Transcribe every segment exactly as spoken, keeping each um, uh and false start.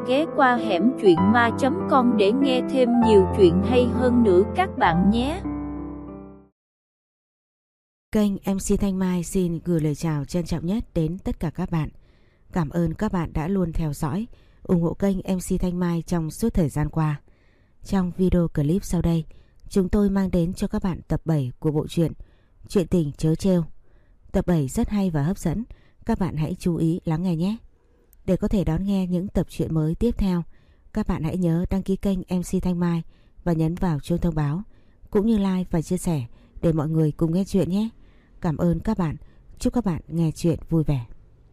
ghé qua hẻm truyện ma chấm com để nghe thêm nhiều chuyện hay hơn nữa các bạn nhé. Kênh em xê Thanh Mai xin gửi lời chào trân trọng nhất đến tất cả các bạn. Cảm ơn các bạn đã luôn theo dõi, ủng hộ kênh em xê Thanh Mai trong suốt thời gian qua. Trong video clip sau đây, chúng tôi mang đến cho các bạn tập bảy của bộ truyện Chuyện tình trớ trêu. Tập bảy rất hay và hấp dẫn, các bạn hãy chú ý lắng nghe nhé. Để có thể đón nghe những tập truyện mới tiếp theo, các bạn hãy nhớ đăng ký kênh em xê Thanh Mai và nhấn vào chuông thông báo, cũng như like và chia sẻ để mọi người cùng nghe chuyện nhé. Cảm ơn các bạn, chúc các bạn nghe chuyện vui vẻ.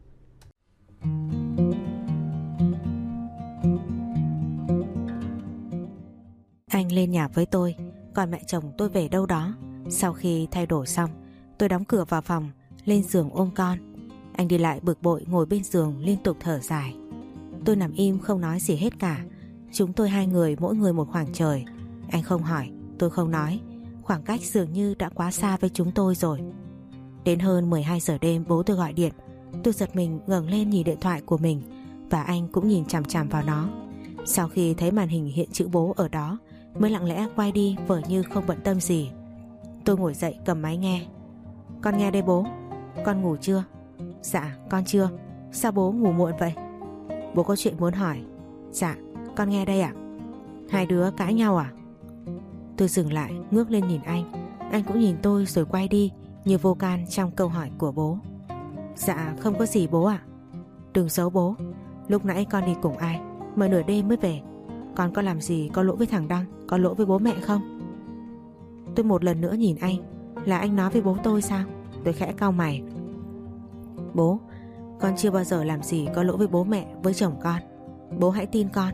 Anh lên nhà với tôi, còn mẹ chồng tôi về đâu đó. Sau khi thay đổi xong, tôi đóng cửa vào phòng, lên giường ôm con. Anh đi lại bực bội ngồi bên giường liên tục thở dài. Tôi nằm im không nói gì hết cả. Chúng tôi hai người mỗi người một khoảng trời. Anh không hỏi, tôi không nói. Khoảng cách dường như đã quá xa với chúng tôi rồi. Đến hơn mười hai giờ đêm bố tôi gọi điện. Tôi giật mình ngẩng lên nhìn điện thoại của mình, và anh cũng nhìn chằm chằm vào nó. Sau khi thấy màn hình hiện chữ bố ở đó, mới lặng lẽ quay đi vờ như không bận tâm gì. Tôi ngồi dậy cầm máy nghe. Con nghe đây bố. Con ngủ chưa? Dạ con chưa. Sao bố ngủ muộn vậy? Bố có chuyện muốn hỏi. Dạ con nghe đây ạ. Hai đứa cãi nhau à? Tôi dừng lại ngước lên nhìn anh. Anh cũng nhìn tôi rồi quay đi, như vô can trong câu hỏi của bố. Dạ không có gì bố ạ. Đừng giấu bố. Lúc nãy con đi cùng ai mà nửa đêm mới về? Con có làm gì có lỗi với thằng Đăng, có lỗi với bố mẹ không? Tôi một lần nữa nhìn anh. Là anh nói với bố tôi sao? Tôi khẽ cau mày. Bố, con chưa bao giờ làm gì có lỗi với bố mẹ, với chồng con. Bố hãy tin con.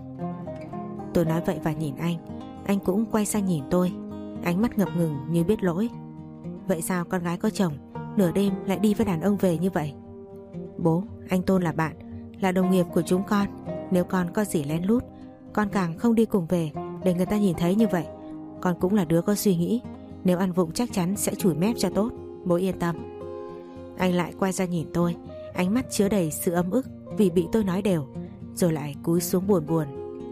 Tôi nói vậy và nhìn anh. Anh cũng quay sang nhìn tôi, ánh mắt ngập ngừng như biết lỗi. Vậy sao con gái có chồng nửa đêm lại đi với đàn ông về như vậy? Bố, anh Tôn là bạn, là đồng nghiệp của chúng con. Nếu con có gì lén lút, con càng không đi cùng về để người ta nhìn thấy như vậy. Con cũng là đứa có suy nghĩ, nếu ăn vụng chắc chắn sẽ chùi mép cho tốt. Bố yên tâm. Anh lại quay ra nhìn tôi, ánh mắt chứa đầy sự ấm ức vì bị tôi nói đều, rồi lại cúi xuống buồn buồn.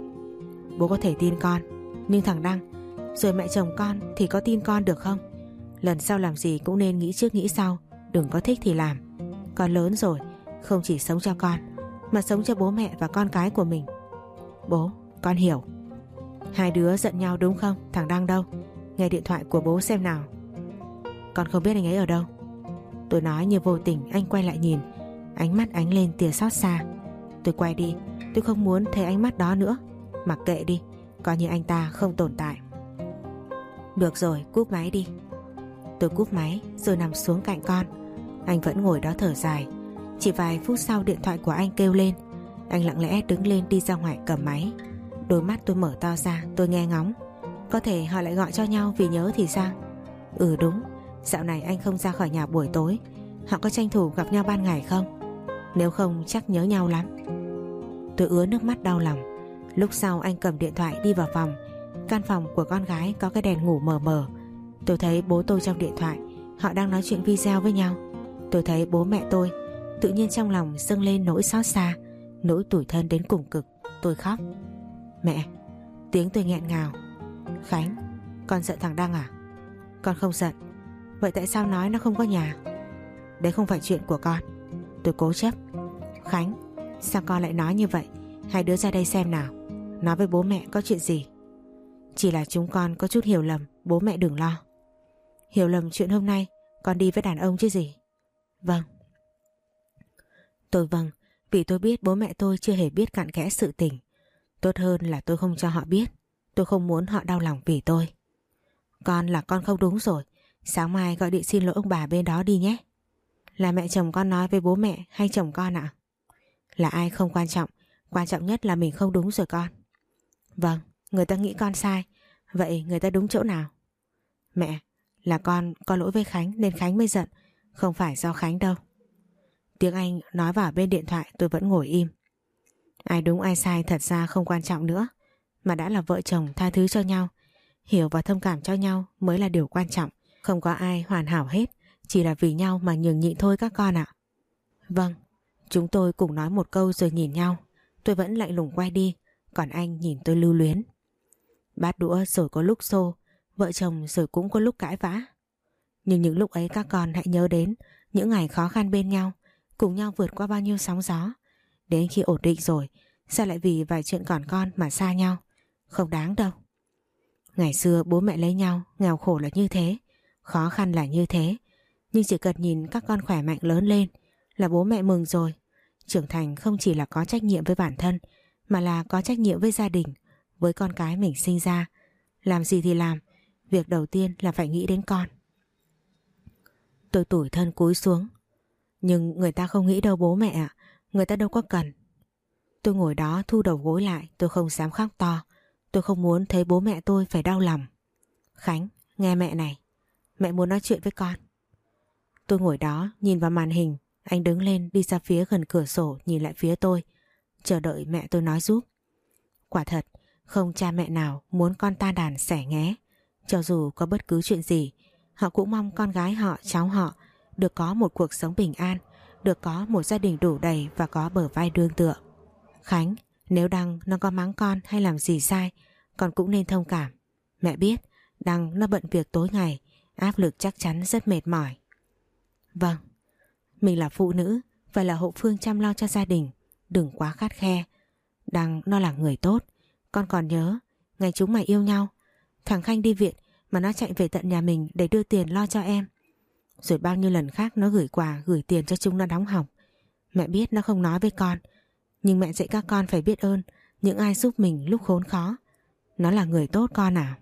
Bố có thể tin con, nhưng thằng Đăng rồi mẹ chồng con thì có tin con được không? Lần sau làm gì cũng nên nghĩ trước nghĩ sau, đừng có thích thì làm. Con lớn rồi, không chỉ sống cho con mà sống cho bố mẹ và con cái của mình. Bố, con hiểu. Hai đứa giận nhau đúng không? Thằng Đăng đâu? Nghe điện thoại của bố xem nào. Con không biết anh ấy ở đâu. Tôi nói như vô tình. Anh quay lại nhìn, ánh mắt ánh lên tia xót xa. Tôi quay đi, tôi không muốn thấy ánh mắt đó nữa. Mặc kệ đi, coi như anh ta không tồn tại. Được rồi, cúp máy đi. Tôi cúp máy rồi nằm xuống cạnh con. Anh vẫn ngồi đó thở dài. Chỉ vài phút sau điện thoại của anh kêu lên. Anh lặng lẽ đứng lên đi ra ngoài cầm máy. Đôi mắt tôi mở to ra, tôi nghe ngóng. Có thể họ lại gọi cho nhau vì nhớ thì sao? Ừ đúng, dạo này anh không ra khỏi nhà buổi tối. Họ có tranh thủ gặp nhau ban ngày không? Nếu không chắc nhớ nhau lắm. Tôi ứa nước mắt đau lòng. Lúc sau anh cầm điện thoại đi vào phòng. Căn phòng của con gái có cái đèn ngủ mờ mờ. Tôi thấy bố tôi trong điện thoại, họ đang nói chuyện video với nhau. Tôi thấy bố mẹ tôi, tự nhiên trong lòng dâng lên nỗi xót xa, nỗi tủi thân đến cùng cực. Tôi khóc. Mẹ. Tiếng tôi nghẹn ngào. Khánh, con giận thằng Đăng à? Con không giận. Vậy tại sao nói nó không có nhà? Đấy không phải chuyện của con. Tôi cố chấp. Khánh, sao con lại nói như vậy? Hai đứa ra đây xem nào. Nói với bố mẹ có chuyện gì? Chỉ là chúng con có chút hiểu lầm, bố mẹ đừng lo. Hiểu lầm chuyện hôm nay con đi với đàn ông chứ gì? Vâng. Tôi vâng, vì tôi biết bố mẹ tôi chưa hề biết cặn kẽ sự tình. Tốt hơn là tôi không cho họ biết. Tôi không muốn họ đau lòng vì tôi. Con là con không đúng rồi. Sáng mai gọi điện xin lỗi ông bà bên đó đi nhé. Là mẹ chồng con nói với bố mẹ hay chồng con ạ? Là ai không quan trọng. Quan trọng nhất là mình không đúng rồi con. Vâng, người ta nghĩ con sai. Vậy người ta đúng chỗ nào? Mẹ, là con có lỗi với Khánh nên Khánh mới giận. Không phải do Khánh đâu. Tiếng Anh nói vào bên điện thoại. Tôi vẫn ngồi im. Ai đúng ai sai thật ra không quan trọng nữa. Mà đã là vợ chồng tha thứ cho nhau, hiểu và thông cảm cho nhau mới là điều quan trọng. Không có ai hoàn hảo hết, chỉ là vì nhau mà nhường nhịn thôi các con ạ. Vâng. Chúng tôi cùng nói một câu rồi nhìn nhau. Tôi vẫn lạnh lùng quay đi. Còn anh nhìn tôi lưu luyến. Bát đũa rồi có lúc xô, vợ chồng rồi cũng có lúc cãi vã. Nhưng những lúc ấy các con hãy nhớ đến những ngày khó khăn bên nhau, cùng nhau vượt qua bao nhiêu sóng gió. Đến khi ổn định rồi, sao lại vì vài chuyện còn con mà xa nhau? Không đáng đâu. Ngày xưa bố mẹ lấy nhau, nghèo khổ là như thế, khó khăn là như thế. Nhưng chỉ cần nhìn các con khỏe mạnh lớn lên là bố mẹ mừng rồi. Trưởng thành không chỉ là có trách nhiệm với bản thân, mà là có trách nhiệm với gia đình, với con cái mình sinh ra. Làm gì thì làm, việc đầu tiên là phải nghĩ đến con. Tôi tủi thân cúi xuống. Nhưng người ta không nghĩ đâu bố mẹ ạ, người ta đâu có cần. Tôi ngồi đó thu đầu gối lại, tôi không dám khóc to. Tôi không muốn thấy bố mẹ tôi phải đau lòng. Khánh, nghe mẹ này, mẹ muốn nói chuyện với con. Tôi ngồi đó nhìn vào màn hình. Anh đứng lên đi ra phía gần cửa sổ nhìn lại phía tôi, chờ đợi mẹ tôi nói giúp. Quả thật, không cha mẹ nào muốn con ta đàn xẻ nghé. Cho dù có bất cứ chuyện gì, họ cũng mong con gái họ, cháu họ được có một cuộc sống bình an, được có một gia đình đủ đầy và có bờ vai nương tựa. Khánh, nếu Đăng nó có mắng con hay làm gì sai, con cũng nên thông cảm. Mẹ biết Đăng nó bận việc tối ngày, áp lực chắc chắn rất mệt mỏi. Vâng, mình là phụ nữ, phải là hậu phương chăm lo cho gia đình, đừng quá khắt khe. Đăng nó là người tốt. Con còn nhớ ngày chúng mày yêu nhau, thằng Khanh đi viện mà nó chạy về tận nhà mình để đưa tiền lo cho em. Rồi bao nhiêu lần khác nó gửi quà, gửi tiền cho chúng nó đóng học. Mẹ biết nó không nói với con, nhưng mẹ dạy các con phải biết ơn những ai giúp mình lúc khốn khó. Nó là người tốt con à.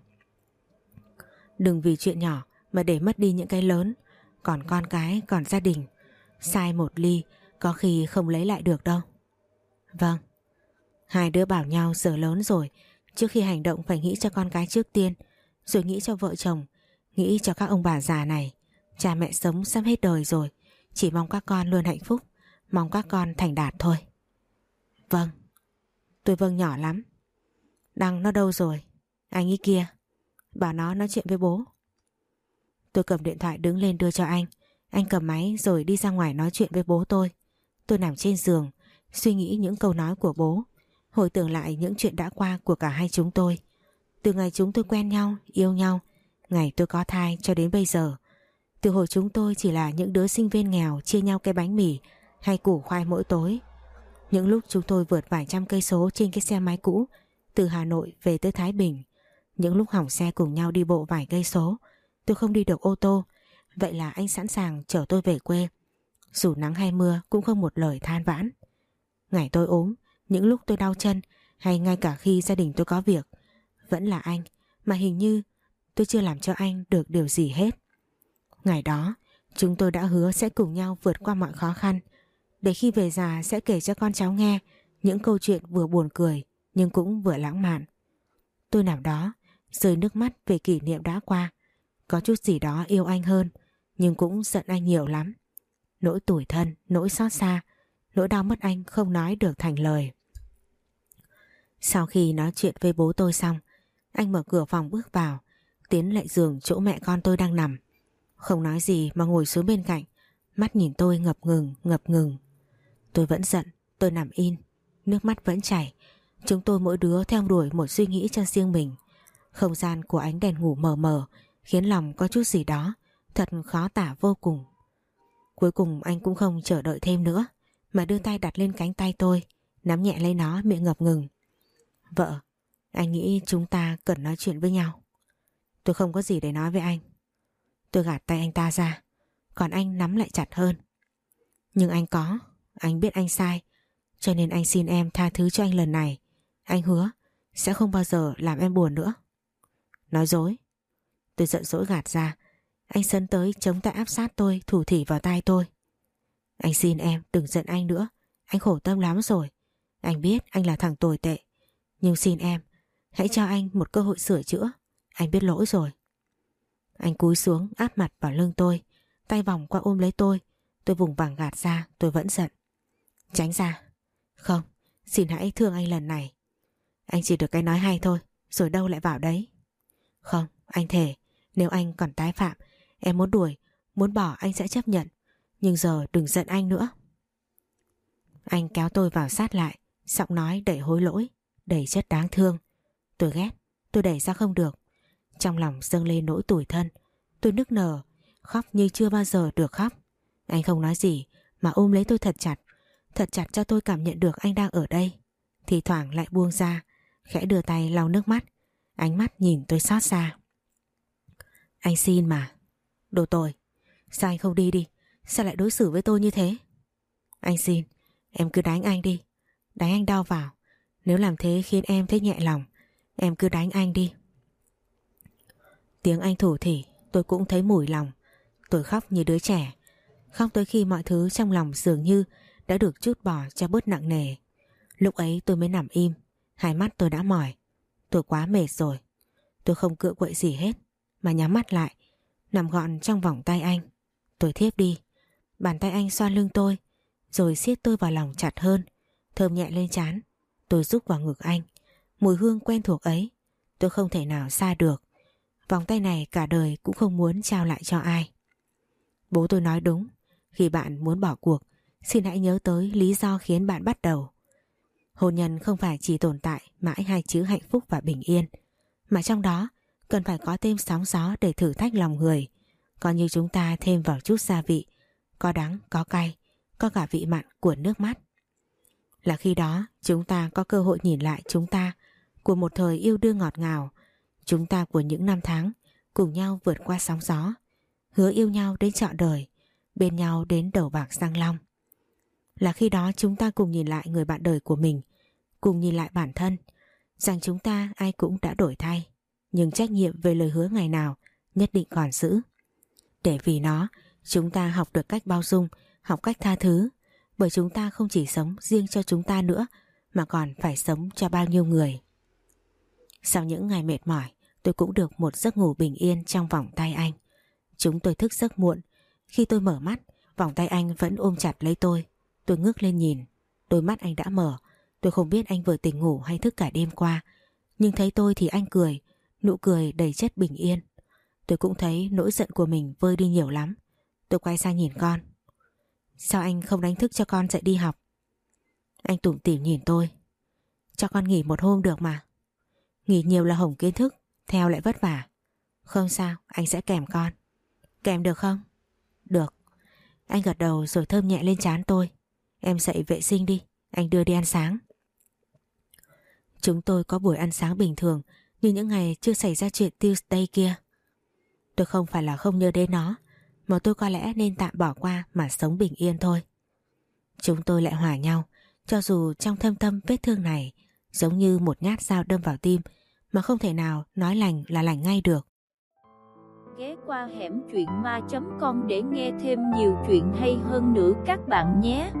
Đừng vì chuyện nhỏ mà để mất đi những cái lớn. Còn con cái, còn gia đình, sai một ly có khi không lấy lại được đâu. Vâng. Hai đứa bảo nhau giờ lớn rồi, trước khi hành động phải nghĩ cho con cái trước tiên, rồi nghĩ cho vợ chồng, nghĩ cho các ông bà già này. Cha mẹ sống sắp hết đời rồi, chỉ mong các con luôn hạnh phúc, mong các con thành đạt thôi. Vâng. Tôi vâng nhỏ lắm. Đăng nó đâu rồi? Anh ấy kia, bảo nó nói chuyện với bố. Tôi cầm điện thoại đứng lên đưa cho anh. Anh cầm máy rồi đi ra ngoài nói chuyện với bố tôi. Tôi nằm trên giường, suy nghĩ những câu nói của bố, hồi tưởng lại những chuyện đã qua của cả hai chúng tôi. Từ ngày chúng tôi quen nhau, yêu nhau, ngày tôi có thai cho đến bây giờ. Từ hồi chúng tôi chỉ là những đứa sinh viên nghèo chia nhau cái bánh mì hay củ khoai mỗi tối. Những lúc chúng tôi vượt vài trăm cây số trên cái xe máy cũ từ Hà Nội về tới Thái Bình. Những lúc hỏng xe cùng nhau đi bộ vài cây số, tôi không đi được ô tô, vậy là anh sẵn sàng chở tôi về quê. Dù nắng hay mưa cũng không một lời than vãn. Ngày tôi ốm, những lúc tôi đau chân, hay ngay cả khi gia đình tôi có việc, vẫn là anh, mà hình như tôi chưa làm cho anh được điều gì hết. Ngày đó, chúng tôi đã hứa sẽ cùng nhau vượt qua mọi khó khăn, để khi về già sẽ kể cho con cháu nghe những câu chuyện vừa buồn cười nhưng cũng vừa lãng mạn. Tôi nằm đó, rơi nước mắt về kỷ niệm đã qua. Có chút gì đó yêu anh hơn, nhưng cũng giận anh nhiều lắm. Nỗi tủi thân, nỗi xót xa, nỗi đau mất anh không nói được thành lời. Sau khi nói chuyện với bố tôi xong, anh mở cửa phòng bước vào, tiến lại giường chỗ mẹ con tôi đang nằm. Không nói gì mà ngồi xuống bên cạnh, mắt nhìn tôi ngập ngừng, ngập ngừng. Tôi vẫn giận, tôi nằm in, nước mắt vẫn chảy. Chúng tôi mỗi đứa theo đuổi một suy nghĩ cho riêng mình. Không gian của ánh đèn ngủ mờ mờ khiến lòng có chút gì đó thật khó tả vô cùng. Cuối cùng anh cũng không chờ đợi thêm nữa, mà đưa tay đặt lên cánh tay tôi, nắm nhẹ lấy nó, miệng ngập ngừng. Vợ, anh nghĩ chúng ta cần nói chuyện với nhau. Tôi không có gì để nói với anh. Tôi gạt tay anh ta ra, còn anh nắm lại chặt hơn. Nhưng anh có, anh biết anh sai, cho nên anh xin em tha thứ cho anh lần này. Anh hứa sẽ không bao giờ làm em buồn nữa. Nói dối. Tôi giận dỗi gạt ra. Anh sấn tới chống tay áp sát tôi, thủ thỉ vào tai tôi. Anh xin em đừng giận anh nữa, anh khổ tâm lắm rồi. Anh biết anh là thằng tồi tệ, nhưng xin em hãy cho anh một cơ hội sửa chữa. Anh biết lỗi rồi. Anh cúi xuống áp mặt vào lưng tôi, tay vòng qua ôm lấy tôi. Tôi vùng vàng gạt ra, tôi vẫn giận. Tránh ra. Không, xin hãy thương anh lần này. Anh chỉ được cái nói hay thôi, rồi đâu lại vào đấy. Không, anh thề, nếu anh còn tái phạm, em muốn đuổi, muốn bỏ anh sẽ chấp nhận. Nhưng giờ đừng giận anh nữa. Anh kéo tôi vào sát lại, giọng nói đầy hối lỗi, đầy chất đáng thương. Tôi ghét, tôi đẩy ra không được. Trong lòng dâng lên nỗi tủi thân. Tôi nức nở, khóc như chưa bao giờ được khóc. Anh không nói gì mà ôm lấy tôi thật chặt, thật chặt cho tôi cảm nhận được anh đang ở đây. Thì thoảng lại buông ra, khẽ đưa tay lau nước mắt, ánh mắt nhìn tôi xót xa. Anh xin mà. Đồ tồi, sao anh không đi đi? Sao lại đối xử với tôi như thế? Anh xin, em cứ đánh anh đi. Đánh anh đau vào. Nếu làm thế khiến em thấy nhẹ lòng, em cứ đánh anh đi. Tiếng anh thủ thỉ, tôi cũng thấy mủi lòng. Tôi khóc như đứa trẻ, khóc tới khi mọi thứ trong lòng dường như đã được trút bỏ cho bớt nặng nề. Lúc ấy tôi mới nằm im, hai mắt tôi đã mỏi. Tôi quá mệt rồi. Tôi không cựa quậy gì hết, mà nhắm mắt lại, nằm gọn trong vòng tay anh. Tôi thiếp đi. Bàn tay anh xoa lưng tôi, rồi siết tôi vào lòng chặt hơn, thơm nhẹ lên trán. Tôi rúc vào ngực anh. Mùi hương quen thuộc ấy, tôi không thể nào xa được. Vòng tay này cả đời cũng không muốn trao lại cho ai. Bố tôi nói đúng, khi bạn muốn bỏ cuộc, xin hãy nhớ tới lý do khiến bạn bắt đầu. Hôn nhân không phải chỉ tồn tại mãi hai chữ hạnh phúc và bình yên, mà trong đó cần phải có thêm sóng gió để thử thách lòng người. Còn như chúng ta thêm vào chút gia vị, có đắng, có cay, có cả vị mặn của nước mắt. Là khi đó chúng ta có cơ hội nhìn lại chúng ta của một thời yêu đương ngọt ngào, chúng ta của những năm tháng cùng nhau vượt qua sóng gió, hứa yêu nhau đến trọn đời, bên nhau đến đầu bạc răng long. Là khi đó chúng ta cùng nhìn lại người bạn đời của mình, cùng nhìn lại bản thân, rằng chúng ta ai cũng đã đổi thay, nhưng trách nhiệm về lời hứa ngày nào nhất định còn giữ. Để vì nó, chúng ta học được cách bao dung, học cách tha thứ, bởi chúng ta không chỉ sống riêng cho chúng ta nữa, mà còn phải sống cho bao nhiêu người. Sau những ngày mệt mỏi, tôi cũng được một giấc ngủ bình yên trong vòng tay anh. Chúng tôi thức giấc muộn. Khi tôi mở mắt, vòng tay anh vẫn ôm chặt lấy tôi. Tôi ngước lên nhìn, đôi mắt anh đã mở. Tôi không biết anh vừa tỉnh ngủ hay thức cả đêm qua, nhưng thấy tôi thì anh cười, nụ cười đầy chất bình yên. Tôi cũng thấy nỗi giận của mình vơi đi nhiều lắm. Tôi quay sang nhìn con. Sao anh không đánh thức cho con dậy đi học? Anh tủm tỉm nhìn tôi. Cho con nghỉ một hôm được mà. Nghỉ nhiều là hỏng kiến thức, theo lại vất vả. Không sao, anh sẽ kèm con. Kèm được không? Được. Anh gật đầu rồi thơm nhẹ lên trán tôi. Em dậy vệ sinh đi, anh đưa đi ăn sáng. Chúng tôi có buổi ăn sáng bình thường như những ngày chưa xảy ra chuyện Tuesday kia. Tôi không phải là không nhớ đến nó, mà tôi có lẽ nên tạm bỏ qua mà sống bình yên thôi. Chúng tôi lại hòa nhau, cho dù trong thâm tâm vết thương này giống như một nhát dao đâm vào tim mà không thể nào nói lành là lành ngay được. Ghé qua hẻm truyện ma chấm com để nghe thêm nhiều chuyện hay hơn nữa các bạn nhé.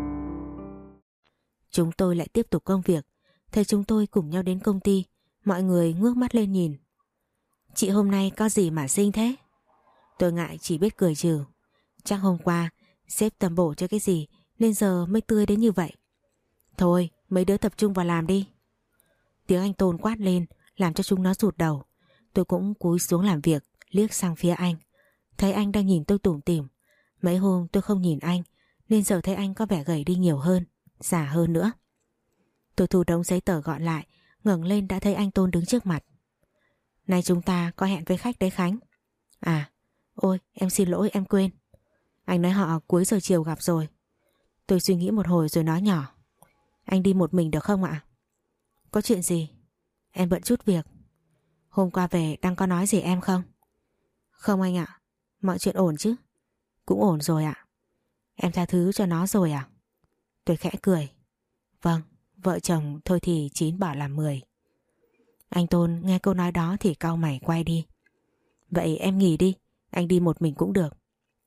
Chúng tôi lại tiếp tục công việc. Thấy chúng tôi cùng nhau đến công ty, mọi người ngước mắt lên nhìn. Chị hôm nay có gì mà xinh thế? Tôi ngại chỉ biết cười trừ. Chắc hôm qua sếp tầm bổ cho cái gì nên giờ mới tươi đến như vậy. Thôi mấy đứa tập trung vào làm đi. Tiếng anh Tôn quát lên làm cho chúng nó rụt đầu. Tôi cũng cúi xuống làm việc, liếc sang phía anh. Thấy anh đang nhìn tôi tủm tỉm. Mấy hôm tôi không nhìn anh nên giờ thấy anh có vẻ gầy đi nhiều hơn, già hơn nữa. Tôi thu đống giấy tờ gọn lại, ngẩng lên đã thấy anh Tôn đứng trước mặt. Nay chúng ta có hẹn với khách đấy Khánh. À, ôi em xin lỗi em quên. Anh nói họ cuối giờ chiều gặp rồi. Tôi suy nghĩ một hồi rồi nói nhỏ. Anh đi một mình được không ạ? Có chuyện gì? Em bận chút việc. Hôm qua về đang có nói gì em không? Không anh ạ. Mọi chuyện ổn chứ? Cũng ổn rồi ạ. Em tha thứ cho nó rồi à? Tôi khẽ cười. Vâng, vợ chồng thôi thì chín bảo làm mười. Anh Tôn nghe câu nói đó thì cau mày quay đi. Vậy em nghỉ đi, anh đi một mình cũng được.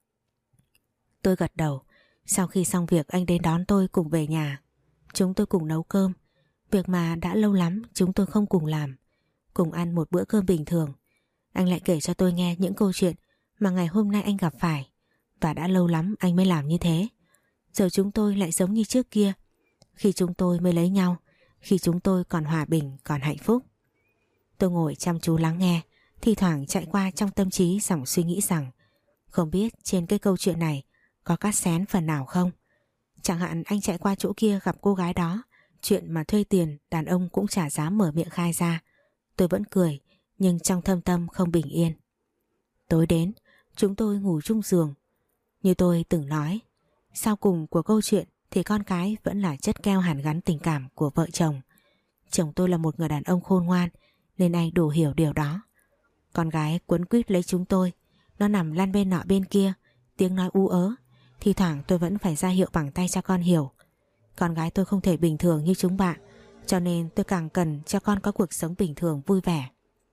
Tôi gật đầu. Sau khi xong việc anh đến đón tôi cùng về nhà. Chúng tôi cùng nấu cơm. Việc mà đã lâu lắm chúng tôi không cùng làm. Cùng ăn một bữa cơm bình thường. Anh lại kể cho tôi nghe những câu chuyện mà ngày hôm nay anh gặp phải. Và đã lâu lắm anh mới làm như thế. Giờ chúng tôi lại giống như trước kia. Khi chúng tôi mới lấy nhau. Khi chúng tôi còn hòa bình, còn hạnh phúc. Tôi ngồi chăm chú lắng nghe. Thì thoảng chạy qua trong tâm trí dòng suy nghĩ rằng không biết trên cái câu chuyện này có cắt xén phần nào không. Chẳng hạn anh chạy qua chỗ kia gặp cô gái đó Chuyện mà thuê tiền đàn ông cũng chả dám mở miệng khai ra. Tôi vẫn cười, nhưng trong thâm tâm không bình yên. Tối đến, chúng tôi ngủ chung giường. Như tôi từng nói, sau cùng của câu chuyện thì con cái vẫn là chất keo hàn gắn tình cảm của vợ chồng. Chồng tôi là một người đàn ông khôn ngoan, nên anh đủ hiểu điều đó. Con gái quấn quýt lấy chúng tôi, nó nằm lăn bên nọ bên kia, tiếng nói u ớ. Thì thoảng tôi vẫn phải ra hiệu bằng tay cho con hiểu. Con gái tôi không thể bình thường như chúng bạn, cho nên tôi càng cần cho con có cuộc sống bình thường vui vẻ.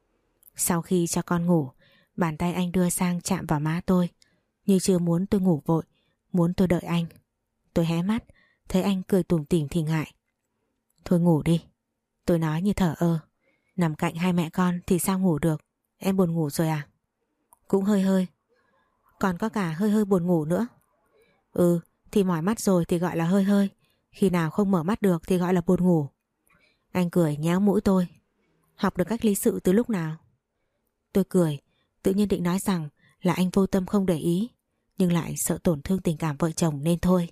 Sau khi cho con ngủ, bàn tay anh đưa sang chạm vào má tôi, như chưa muốn tôi ngủ vội, muốn tôi đợi anh. Tôi hé mắt, thấy anh cười tủm tỉm thì ngại. Thôi ngủ đi, tôi nói như thở ơ. Nằm cạnh hai mẹ con thì sao ngủ được, em buồn ngủ rồi à? Cũng hơi hơi. Còn có cả hơi hơi buồn ngủ nữa. Ừ, thì mỏi mắt rồi thì gọi là hơi hơi, khi nào không mở mắt được thì gọi là buồn ngủ. Anh cười nhéo mũi tôi. Học được cách lý sự từ lúc nào? Tôi cười, tự nhiên định nói rằng là anh vô tâm không để ý, nhưng lại sợ tổn thương tình cảm vợ chồng nên thôi.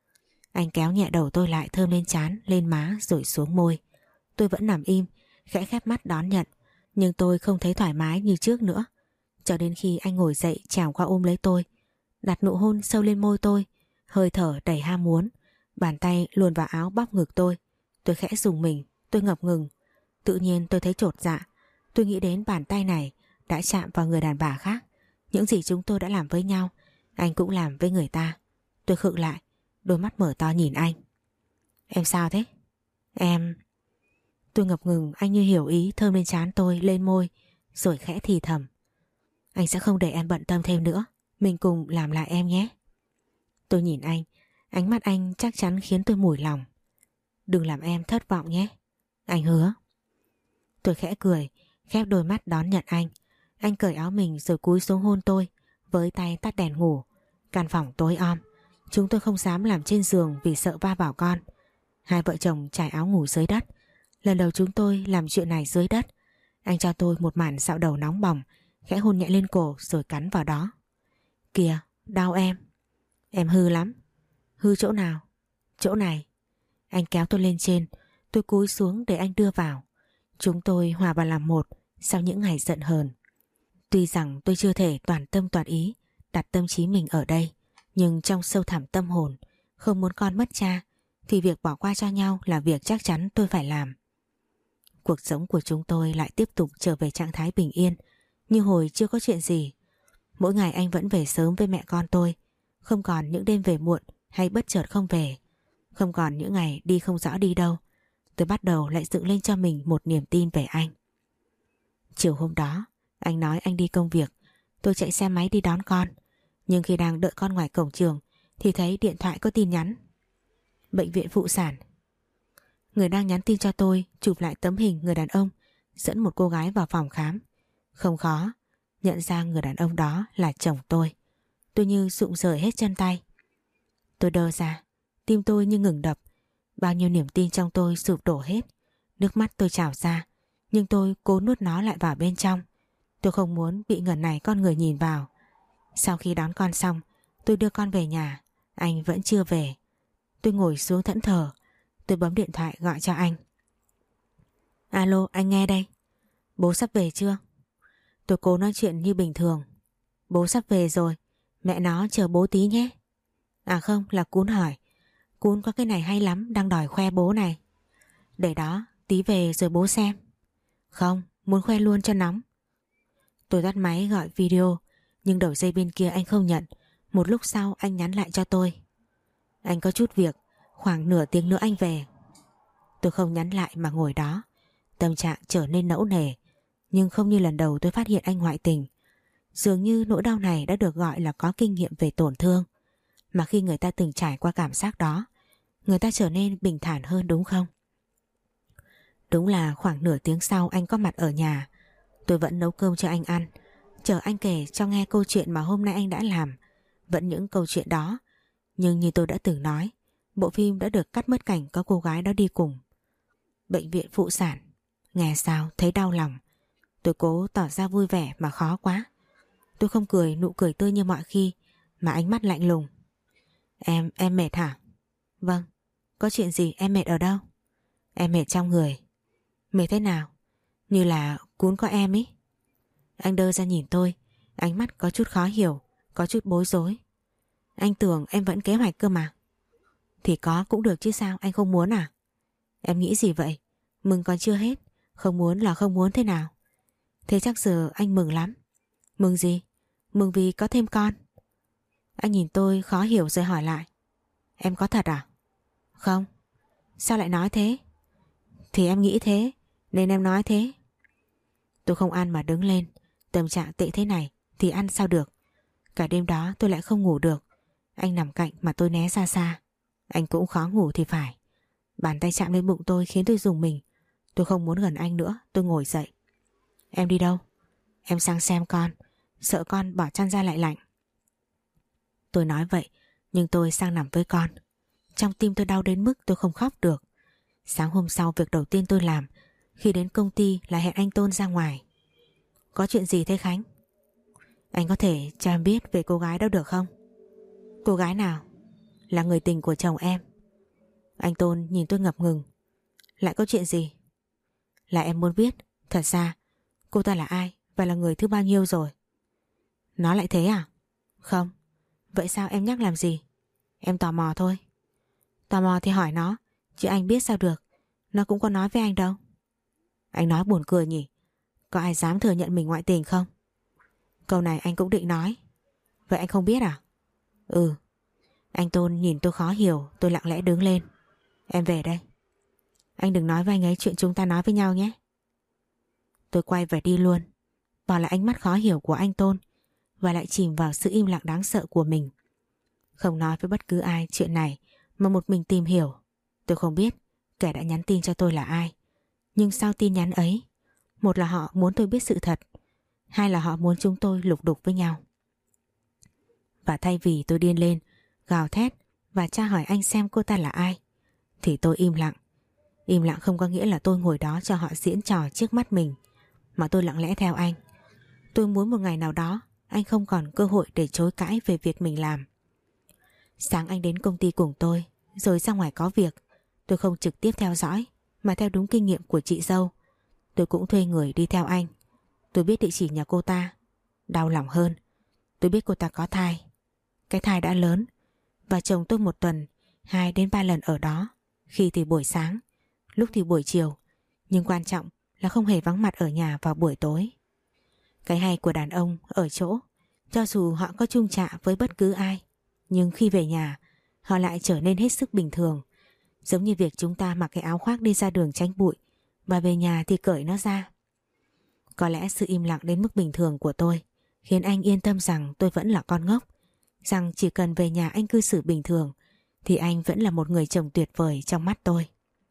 Anh kéo nhẹ đầu tôi lại, thơm lên trán, lên má rồi xuống môi. Tôi vẫn nằm im, khẽ khép mắt đón nhận, nhưng tôi không thấy thoải mái như trước nữa. Cho đến khi anh ngồi dậy trèo qua ôm lấy tôi, đặt nụ hôn sâu lên môi tôi, hơi thở đầy ham muốn, bàn tay luồn vào áo bóp ngực tôi. Tôi khẽ rùng mình, tôi ngập ngừng. Tự nhiên tôi thấy chột dạ. Tôi nghĩ đến bàn tay này đã chạm vào người đàn bà khác. Những gì chúng tôi đã làm với nhau, anh cũng làm với người ta. Tôi khựng lại, đôi mắt mở to nhìn anh. Em sao thế? Em... Tôi ngập ngừng, anh như hiểu ý, thơm lên trán tôi, lên môi, rồi khẽ thì thầm. Anh sẽ không để em bận tâm thêm nữa, mình cùng làm lại em nhé. Tôi nhìn anh, ánh mắt anh chắc chắn khiến tôi mủi lòng. Đừng làm em thất vọng nhé, anh hứa. Tôi khẽ cười, khép đôi mắt đón nhận anh. Anh cởi áo mình rồi cúi xuống hôn tôi, với tay tắt đèn ngủ. Căn phòng tối om, chúng tôi không dám làm trên giường vì sợ va vào con. Hai vợ chồng trải áo ngủ dưới đất. Lần đầu chúng tôi làm chuyện này dưới đất. Anh cho tôi một màn xạo đầu nóng bỏng, khẽ hôn nhẹ lên cổ rồi cắn vào đó. Kìa, đau em. Em hư lắm. Hư chỗ nào? Chỗ này. Anh kéo tôi lên trên, tôi cúi xuống để anh đưa vào. Chúng tôi hòa vào làm một sau những ngày giận hờn. Tuy rằng tôi chưa thể toàn tâm toàn ý đặt tâm trí mình ở đây, nhưng trong sâu thẳm tâm hồn, không muốn con mất cha, thì việc bỏ qua cho nhau là việc chắc chắn tôi phải làm. Cuộc sống của chúng tôi lại tiếp tục trở về trạng thái bình yên, như hồi chưa có chuyện gì. Mỗi ngày anh vẫn về sớm với mẹ con tôi, không còn những đêm về muộn hay bất chợt không về, không còn những ngày đi không rõ đi đâu. Tôi bắt đầu lại dựng lên cho mình một niềm tin về anh. Chiều hôm đó, anh nói anh đi công việc, tôi chạy xe máy đi đón con. Nhưng khi đang đợi con ngoài cổng trường thì thấy điện thoại có tin nhắn. Bệnh viện phụ sản. Người đang nhắn tin cho tôi chụp lại tấm hình người đàn ông dẫn một cô gái vào phòng khám. Không khó nhận ra người đàn ông đó là chồng tôi. Tôi như rụng rời hết chân tay. Tôi đơ ra, tim tôi như ngừng đập. Bao nhiêu niềm tin trong tôi sụp đổ hết. Nước mắt tôi trào ra, nhưng tôi cố nuốt nó lại vào bên trong. Tôi không muốn bị ngần này con người nhìn vào. Sau khi đón con xong, tôi đưa con về nhà. Anh vẫn chưa về. Tôi ngồi xuống thẫn thờ. Tôi bấm điện thoại gọi cho anh. Alo, anh nghe đây. Bố sắp về chưa? Tôi cố nói chuyện như bình thường. Bố sắp về rồi, mẹ nó chờ bố tí nhé. À không, là Cún hỏi. Cún có cái này hay lắm, đang đòi khoe bố này. Để đó, tí về rồi bố xem. Không, muốn khoe luôn cho nóng. Tôi tắt máy gọi video, nhưng đầu dây bên kia anh không nhận. Một lúc sau anh nhắn lại cho tôi. Anh có chút việc, khoảng nửa tiếng nữa anh về. Tôi không nhắn lại mà ngồi đó. Tâm trạng trở nên nẫu nề, nhưng không như lần đầu tôi phát hiện anh ngoại tình. Dường như nỗi đau này đã được gọi là có kinh nghiệm về tổn thương. Mà khi người ta từng trải qua cảm giác đó, người ta trở nên bình thản hơn, đúng không? Đúng là khoảng nửa tiếng sau anh có mặt ở nhà. Tôi vẫn nấu cơm cho anh ăn, chờ anh kể cho nghe câu chuyện mà hôm nay anh đã làm. Vẫn những câu chuyện đó, nhưng như tôi đã từng nói, bộ phim đã được cắt mất cảnh có cô gái đó đi cùng. Bệnh viện phụ sản. Nghe sao thấy đau lòng. Tôi cố tỏ ra vui vẻ mà khó quá. Tôi không cười nụ cười tươi như mọi khi, mà ánh mắt lạnh lùng. Em, em mệt hả? Vâng. Có chuyện gì, em mệt ở đâu? Em mệt trong người. Mệt thế nào? Như là cún có em ý. Anh đơ ra nhìn tôi, ánh mắt có chút khó hiểu, có chút bối rối. Anh tưởng em vẫn kế hoạch cơ mà. Thì có cũng được chứ sao, anh không muốn à? Em nghĩ gì vậy? Mừng còn chưa hết, không muốn là không muốn thế nào? Thế chắc giờ anh mừng lắm. Mừng gì? Mừng vì có thêm con. Anh nhìn tôi khó hiểu rồi hỏi lại. Em có thật à? Không. Sao lại nói thế? Thì em nghĩ thế, nên em nói thế. Tôi không ăn mà đứng lên. Tâm trạng tệ thế này thì ăn sao được. Cả đêm đó tôi lại không ngủ được. Anh nằm cạnh mà tôi né ra xa. Anh cũng khó ngủ thì phải. Bàn tay chạm lên bụng tôi khiến tôi rùng mình. Tôi không muốn gần anh nữa. Tôi ngồi dậy. Em đi đâu? Em sang xem con. Sợ con bỏ chăn ra lại lạnh. Tôi nói vậy, nhưng tôi sang nằm với con. Trong tim tôi đau đến mức tôi không khóc được. Sáng hôm sau, việc đầu tiên tôi làm khi đến công ty là hẹn anh Tôn ra ngoài. Có chuyện gì thế Khánh? Anh có thể cho em biết về cô gái đó được không? Cô gái nào? Là người tình của chồng em. Anh Tôn nhìn tôi ngập ngừng. Lại có chuyện gì? Là em muốn biết, thật ra cô ta là ai và là người thứ bao nhiêu rồi? Nó lại thế à? Không. Vậy sao em nhắc làm gì? Em tò mò thôi. Tò mò thì hỏi nó, chứ anh biết sao được. Nó cũng có nói với anh đâu. Anh nói buồn cười nhỉ. Có ai dám thừa nhận mình ngoại tình không? Câu này anh cũng định nói. Vậy anh không biết à? Ừ. Anh Tôn nhìn tôi khó hiểu. Tôi lặng lẽ đứng lên. Em về đây. Anh đừng nói với anh ấy chuyện chúng ta nói với nhau nhé. Tôi quay và đi luôn, bỏ lại ánh mắt khó hiểu của anh Tôn và lại chìm vào sự im lặng đáng sợ của mình. Không nói với bất cứ ai chuyện này mà một mình tìm hiểu. Tôi không biết kẻ đã nhắn tin cho tôi là ai. Nhưng sau tin nhắn ấy, một là họ muốn tôi biết sự thật, hai là họ muốn chúng tôi lục đục với nhau. Và thay vì tôi điên lên, gào thét và tra hỏi anh xem cô ta là ai, thì tôi im lặng. Im lặng không có nghĩa là tôi ngồi đó cho họ diễn trò trước mắt mình, mà tôi lặng lẽ theo anh. Tôi muốn một ngày nào đó anh không còn cơ hội để chối cãi về việc mình làm. Sáng anh đến công ty cùng tôi, rồi ra ngoài có việc. Tôi không trực tiếp theo dõi, mà theo đúng kinh nghiệm của chị dâu, tôi cũng thuê người đi theo anh. Tôi biết địa chỉ nhà cô ta. Đau lòng hơn, tôi biết cô ta có thai. Cái thai đã lớn, và chồng tôi một tuần hai đến ba lần ở đó. Khi thì buổi sáng, lúc thì buổi chiều. Nhưng quan trọng là không hề vắng mặt ở nhà vào buổi tối. Cái hay của đàn ông ở chỗ, cho dù họ có chung chạ với bất cứ ai, nhưng khi về nhà, họ lại trở nên hết sức bình thường. Giống như việc chúng ta mặc cái áo khoác đi ra đường tránh bụi, và về nhà thì cởi nó ra. Có lẽ sự im lặng đến mức bình thường của tôi khiến anh yên tâm rằng tôi vẫn là con ngốc, rằng chỉ cần về nhà anh cư xử bình thường thì anh vẫn là một người chồng tuyệt vời trong mắt tôi.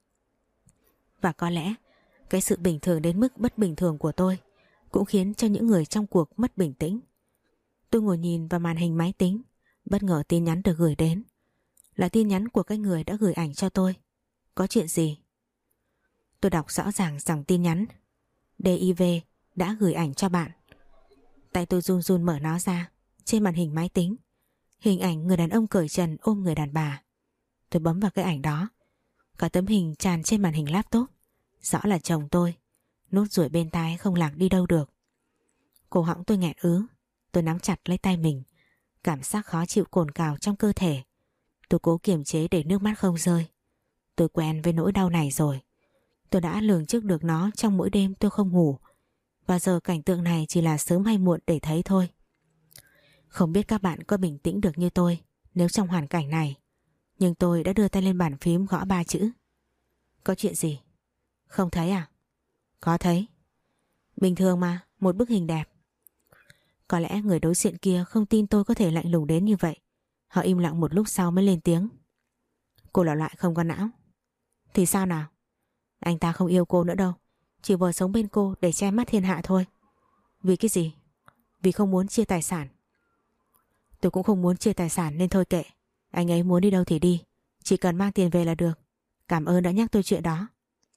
Và có lẽ cái sự bình thường đến mức bất bình thường của tôi cũng khiến cho những người trong cuộc mất bình tĩnh. Tôi ngồi nhìn vào màn hình máy tính, bất ngờ tin nhắn được gửi đến. Là tin nhắn của cái người đã gửi ảnh cho tôi. Có chuyện gì? Tôi đọc rõ ràng dòng tin nhắn. đê i vê đã gửi ảnh cho bạn. Tay tôi run run mở nó ra. Trên màn hình máy tính, hình ảnh người đàn ông cởi trần ôm người đàn bà. Tôi bấm vào cái ảnh đó. Cả tấm hình tràn trên màn hình laptop. Rõ là chồng tôi. Nốt ruồi bên tai không lạc đi đâu được. Cổ họng tôi nghẹn ứ. Tôi nắm chặt lấy tay mình. Cảm giác khó chịu cồn cào trong cơ thể. Tôi cố kiềm chế để nước mắt không rơi. Tôi quen với nỗi đau này rồi. Tôi đã lường trước được nó trong mỗi đêm tôi không ngủ. Và giờ cảnh tượng này chỉ là sớm hay muộn để thấy thôi. Không biết các bạn có bình tĩnh được như tôi nếu trong hoàn cảnh này. Nhưng tôi đã đưa tay lên bàn phím gõ ba chữ. Có chuyện gì? Không thấy à? Có thấy. Bình thường mà, một bức hình đẹp. Có lẽ người đối diện kia không tin tôi có thể lạnh lùng đến như vậy. Họ im lặng một lúc sau mới lên tiếng. Cô là loại không có não. Thì sao nào? Anh ta không yêu cô nữa đâu. Chỉ vừa sống bên cô để che mắt thiên hạ thôi. Vì cái gì? Vì không muốn chia tài sản. Tôi cũng không muốn chia tài sản nên thôi kệ. Anh ấy muốn đi đâu thì đi. Chỉ cần mang tiền về là được. Cảm ơn đã nhắc tôi chuyện đó.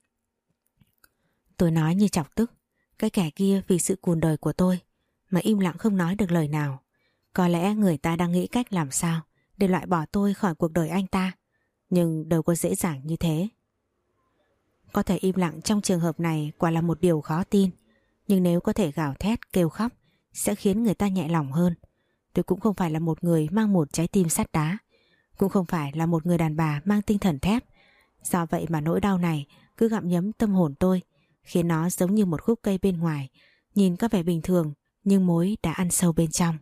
Tôi nói như chọc tức. Cái kẻ kia vì sự cùn đời của tôi mà im lặng không nói được lời nào. Có lẽ người ta đang nghĩ cách làm sao để loại bỏ tôi khỏi cuộc đời anh ta. Nhưng đâu có dễ dàng như thế. Có thể im lặng trong trường hợp này quả là một điều khó tin. Nhưng nếu có thể gào thét, kêu khóc sẽ khiến người ta nhẹ lòng hơn. Tôi cũng không phải là một người mang một trái tim sắt đá, cũng không phải là một người đàn bà mang tinh thần thép. Do vậy mà nỗi đau này cứ gặm nhấm tâm hồn tôi, khiến nó giống như một khúc cây bên ngoài, nhìn có vẻ bình thường nhưng mối đã ăn sâu bên trong.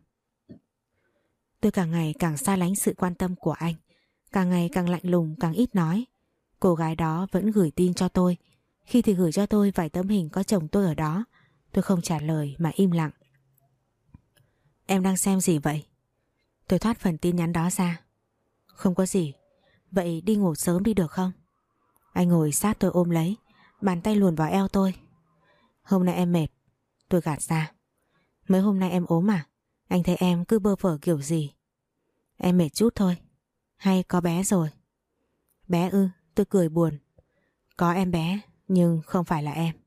Tôi càng ngày càng xa lánh sự quan tâm của anh, càng ngày càng lạnh lùng, càng ít nói. Cô gái đó vẫn gửi tin cho tôi, khi thì gửi cho tôi vài tấm hình có chồng tôi ở đó. Tôi không trả lời mà im lặng. Em đang xem gì vậy? Tôi thoát phần tin nhắn đó ra. Không có gì. Vậy đi ngủ sớm đi được không? Anh ngồi sát tôi ôm lấy, bàn tay luồn vào eo tôi. Hôm nay em mệt. Tôi gạt ra. Mấy hôm nay em ốm à? Anh thấy em cứ bơ phờ kiểu gì? Em mệt chút thôi. Hay có bé rồi? Bé ư? Tôi cười buồn. Có em bé, nhưng không phải là em.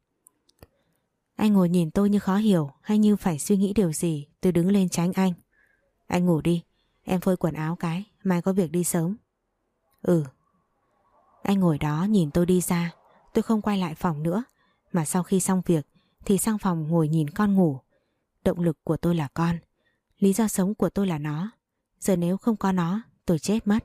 Anh ngồi nhìn tôi như khó hiểu, hay như phải suy nghĩ điều gì. Tôi đứng lên tránh anh. Anh ngủ đi, em phơi quần áo cái, mai có việc đi sớm. Ừ. Anh ngồi đó nhìn tôi đi ra. Tôi không quay lại phòng nữa, mà sau khi xong việc thì sang phòng ngồi nhìn con ngủ. Động lực của tôi là con, lý do sống của tôi là nó. Giờ nếu không có nó, tôi chết mất.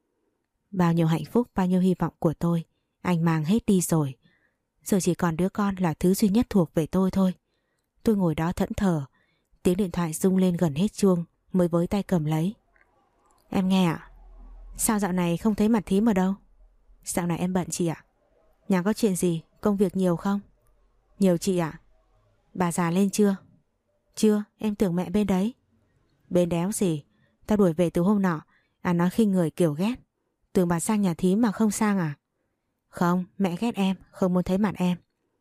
Bao nhiêu hạnh phúc, bao nhiêu hy vọng của tôi anh mang hết đi rồi. Giờ chỉ còn đứa con là thứ duy nhất thuộc về tôi thôi. Tôi ngồi đó thẫn thờ. Tiếng điện thoại rung lên gần hết chuông, mới với tay cầm lấy. Em nghe ạ? Sao dạo này không thấy mặt thím ở đâu? Dạo này em bận chị ạ. Nhà có chuyện gì? Công việc nhiều không? Nhiều chị ạ. Bà già lên chưa? Chưa, em tưởng mẹ bên đấy. Bên đéo gì, tao đuổi về từ hôm nọ. À, nói khinh người kiểu ghét. Tưởng bà sang nhà thím mà không sang à? Không, mẹ ghét em, không muốn thấy mặt em.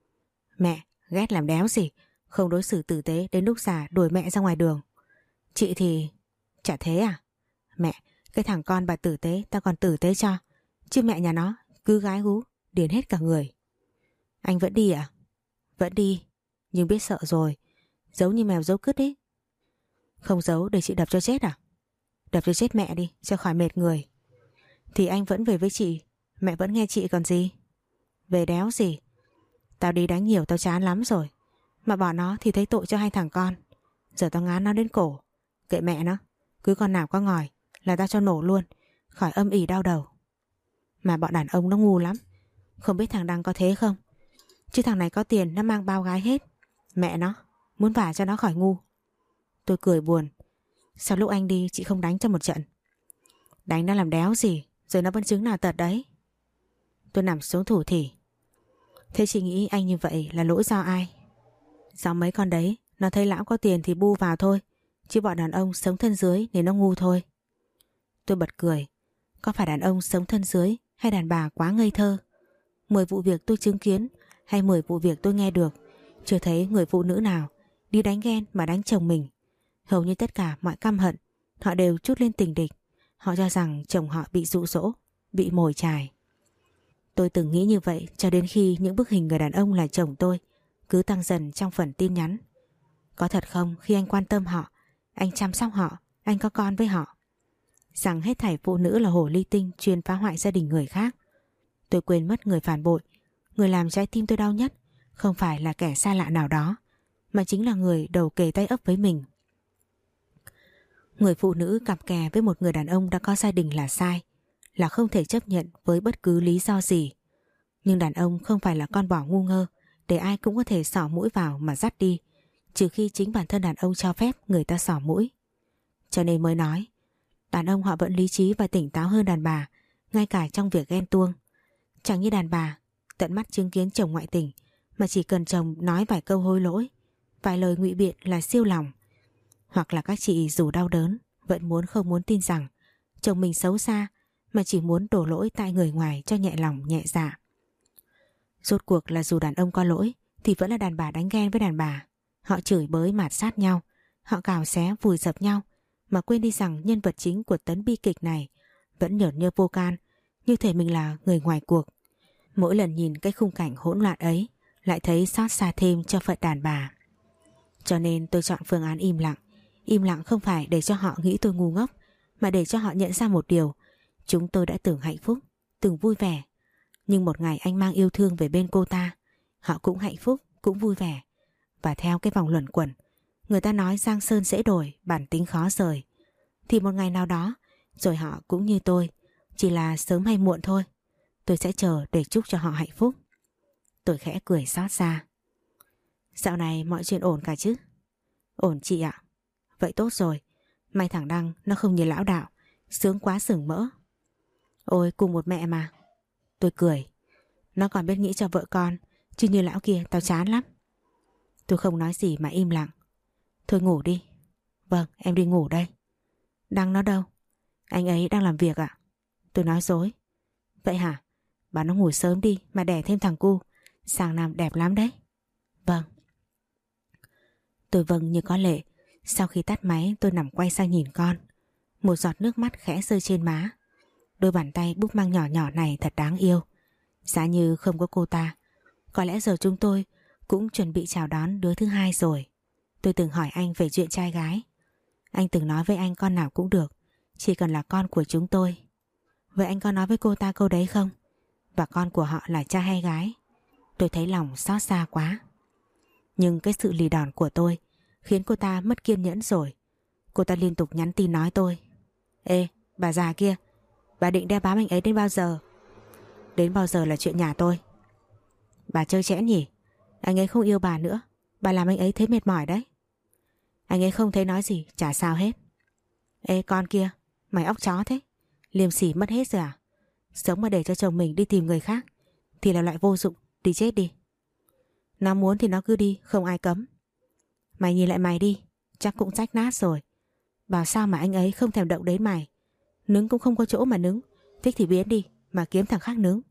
Mẹ, ghét làm đéo gì, không đối xử tử tế, đến lúc già đuổi mẹ ra ngoài đường. Chị thì... chả thế à? Mẹ, cái thằng con bà tử tế, tao còn tử tế cho. Chứ mẹ nhà nó, cứ gái gú, điên hết cả người. Anh vẫn đi à? Vẫn đi, nhưng biết sợ rồi. Giấu như mèo giấu cứt ấy. Không giấu để chị đập cho chết à? Đập cho chết mẹ đi, cho khỏi mệt người. Thì anh vẫn về với chị, mẹ vẫn nghe chị còn gì. Về đéo gì. Tao đi đánh nhiều tao chán lắm rồi. Mà bỏ nó thì thấy tội cho hai thằng con. Giờ tao ngán nó đến cổ. Kệ mẹ nó, cứ con nào có ngòi là tao cho nổ luôn, khỏi âm ỉ đau đầu. Mà bọn đàn ông nó ngu lắm. Không biết thằng Đăng có thế không? Chứ thằng này có tiền nó mang bao gái hết. Mẹ nó, muốn vả cho nó khỏi ngu. Tôi cười buồn. Sao lúc anh đi chị không đánh cho một trận? Đánh nó làm đéo gì, rồi nó vẫn chứng nào tật đấy. Tôi nằm xuống thủ thỉ. Thế chị nghĩ anh như vậy là lỗi do ai? Do mấy con đấy, nó thấy lão có tiền thì bu vào thôi. Chứ bọn đàn ông sống thân dưới nên nó ngu thôi. Tôi bật cười. Có phải đàn ông sống thân dưới hay đàn bà quá ngây thơ? Mười vụ việc tôi chứng kiến hay mười vụ việc tôi nghe được, chưa thấy người phụ nữ nào đi đánh ghen mà đánh chồng mình. Hầu như tất cả mọi căm hận họ đều trút lên tình địch. Họ cho rằng chồng họ bị dụ dỗ, bị mồi chài. Tôi từng nghĩ như vậy cho đến khi những bức hình người đàn ông là chồng tôi cứ tăng dần trong phần tin nhắn. Có thật không khi anh quan tâm họ, anh chăm sóc họ, anh có con với họ? Rằng hết thảy phụ nữ là hồ ly tinh chuyên phá hoại gia đình người khác. Tôi quên mất người phản bội, người làm trái tim tôi đau nhất không phải là kẻ xa lạ nào đó, mà chính là người đầu kề tay ấp với mình. Người phụ nữ cặp kè với một người đàn ông đã có gia đình là sai, là không thể chấp nhận với bất cứ lý do gì. Nhưng đàn ông không phải là con bò ngu ngơ để ai cũng có thể xỏ mũi vào mà dắt đi, trừ khi chính bản thân đàn ông cho phép người ta xỏ mũi. Cho nên mới nói, đàn ông họ vẫn lý trí và tỉnh táo hơn đàn bà, ngay cả trong việc ghen tuông. Chẳng như đàn bà tận mắt chứng kiến chồng ngoại tình mà chỉ cần chồng nói vài câu hối lỗi, vài lời ngụy biện là siêu lòng. Hoặc là các chị dù đau đớn vẫn muốn không muốn tin rằng chồng mình xấu xa, mà chỉ muốn đổ lỗi tại người ngoài cho nhẹ lòng nhẹ dạ. Rốt cuộc là dù đàn ông có lỗi thì vẫn là đàn bà đánh ghen với đàn bà. Họ chửi bới mạt sát nhau, họ cào xé vùi dập nhau, mà quên đi rằng nhân vật chính của tấn bi kịch này vẫn nhởn nhơ vô can, như thể mình là người ngoài cuộc. Mỗi lần nhìn cái khung cảnh hỗn loạn ấy lại thấy xót xa thêm cho phận đàn bà. Cho nên tôi chọn phương án im lặng. Im lặng không phải để cho họ nghĩ tôi ngu ngốc, mà để cho họ nhận ra một điều: chúng tôi đã từng hạnh phúc, từng vui vẻ. Nhưng một ngày anh mang yêu thương về bên cô ta, họ cũng hạnh phúc, cũng vui vẻ. Và theo cái vòng luẩn quẩn, người ta nói giang sơn dễ đổi, bản tính khó rời. Thì một ngày nào đó, rồi họ cũng như tôi, chỉ là sớm hay muộn thôi. Tôi sẽ chờ để chúc cho họ hạnh phúc. Tôi khẽ cười xót xa. Dạo này mọi chuyện ổn cả chứ? Ổn chị ạ. Vậy tốt rồi. May thằng Đăng nó không như lão đạo, sướng quá sừng mỡ. Ôi cùng một mẹ mà. Tôi cười. Nó còn biết nghĩ cho vợ con, chứ như lão kia tao chán lắm. Tôi không nói gì mà im lặng. Thôi ngủ đi. Vâng, em đi ngủ đây. Đăng nó đâu? Anh ấy đang làm việc ạ. Tôi nói dối. Vậy hả? Bà nó ngủ sớm đi mà đẻ thêm thằng cu. Sang năm đẹp lắm đấy. Vâng. Tôi vâng như có lệ. Sau khi tắt máy tôi nằm quay sang nhìn con. Một giọt nước mắt khẽ rơi trên má. Đôi bàn tay búp mang nhỏ nhỏ này thật đáng yêu. Giá như không có cô ta, có lẽ giờ chúng tôi cũng chuẩn bị chào đón đứa thứ hai rồi. Tôi từng hỏi anh về chuyện trai gái. Anh từng nói với anh con nào cũng được, chỉ cần là con của chúng tôi. Vậy anh có nói với cô ta câu đấy không? Và con của họ là trai hay gái? Tôi thấy lòng xót xa quá. Nhưng cái sự lì đòn của tôi khiến cô ta mất kiên nhẫn rồi. Cô ta liên tục nhắn tin nói tôi: Ê, bà già kia, bà định đeo bám anh ấy đến bao giờ? Đến bao giờ là chuyện nhà tôi. Bà chơi chẽn nhỉ? Anh ấy không yêu bà nữa, bà làm anh ấy thấy mệt mỏi đấy. Anh ấy không thấy nói gì, chả sao hết. Ê con kia, mày óc chó thế, liêm sỉ mất hết rồi à? Sống mà để cho chồng mình đi tìm người khác thì là loại vô dụng, đi chết đi. Nó muốn thì nó cứ đi, không ai cấm. Mày nhìn lại mày đi, chắc cũng rách nát rồi. Bảo sao mà anh ấy không thèm động đến mày. Nứng cũng không có chỗ mà nứng, thích thì biến đi mà kiếm thằng khác nứng.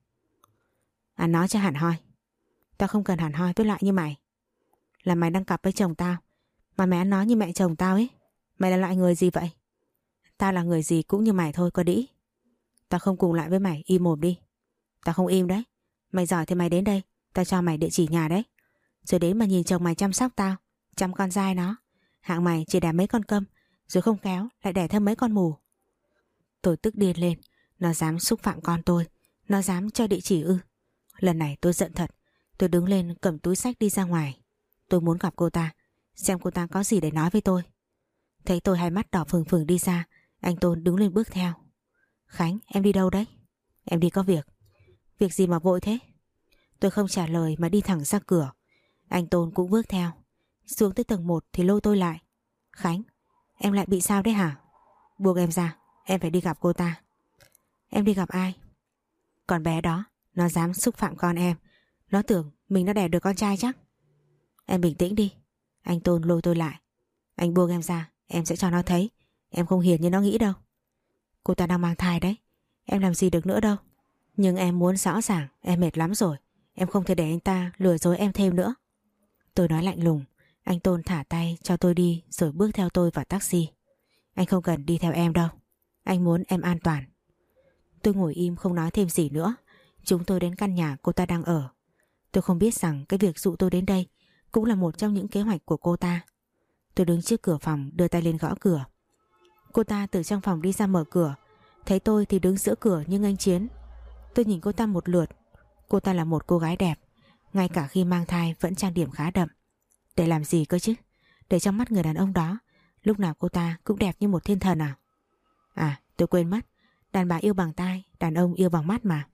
À nói cho hẳn hoi. Tao không cần hẳn hoi với loại như mày. Là mày đăng cặp với chồng tao mà mày ăn nói như mẹ chồng tao ấy. Mày là loại người gì vậy? Tao là người gì cũng như mày thôi có đĩ. Tao không cùng lại với mày, im mồm đi. Tao không im đấy. Mày giỏi thì mày đến đây, tao cho mày địa chỉ nhà đấy. Rồi đến mà nhìn chồng mày chăm sóc tao, chăm con dai nó. Hạng mày chỉ đẻ mấy con câm, rồi không kéo lại đẻ thêm mấy con mù. Tôi tức điên lên. Nó dám xúc phạm con tôi, nó dám cho địa chỉ ư? Lần này tôi giận thật. Tôi đứng lên cầm túi xách đi ra ngoài. Tôi muốn gặp cô ta, xem cô ta có gì để nói với tôi. Thấy tôi hai mắt đỏ phừng phừng đi ra, anh Tôn đứng lên bước theo. Khánh, em đi đâu đấy? Em đi có việc. Việc gì mà vội thế? Tôi không trả lời mà đi thẳng ra cửa. Anh Tôn cũng bước theo. Xuống tới tầng một thì lôi tôi lại. Khánh, em lại bị sao đấy hả? Buông em ra, em phải đi gặp cô ta. Em đi gặp ai? Con bé đó, nó dám xúc phạm con em. Nó tưởng mình đã đẻ được con trai chắc. Em bình tĩnh đi. Anh Tôn lôi tôi lại. Anh buông em ra, em sẽ cho nó thấy em không hiền như nó nghĩ đâu. Cô ta đang mang thai đấy, em làm gì được nữa đâu. Nhưng em muốn rõ ràng em mệt lắm rồi. Em không thể để anh ta lừa dối em thêm nữa. Tôi nói lạnh lùng. Anh Tôn thả tay cho tôi đi rồi bước theo tôi vào taxi. Anh không cần đi theo em đâu. Anh muốn em an toàn. Tôi ngồi im không nói thêm gì nữa. Chúng tôi đến căn nhà cô ta đang ở. Tôi không biết rằng cái việc dụ tôi đến đây cũng là một trong những kế hoạch của cô ta. Tôi đứng trước cửa phòng đưa tay lên gõ cửa. Cô ta từ trong phòng đi ra mở cửa. Thấy tôi thì đứng giữa cửa như nghênh chiến. Tôi nhìn cô ta một lượt. Cô ta là một cô gái đẹp, ngay cả khi mang thai vẫn trang điểm khá đậm. Để làm gì cơ chứ? Để trong mắt người đàn ông đó lúc nào cô ta cũng đẹp như một thiên thần à? À tôi quên mất, đàn bà yêu bằng tai, đàn ông yêu bằng mắt mà.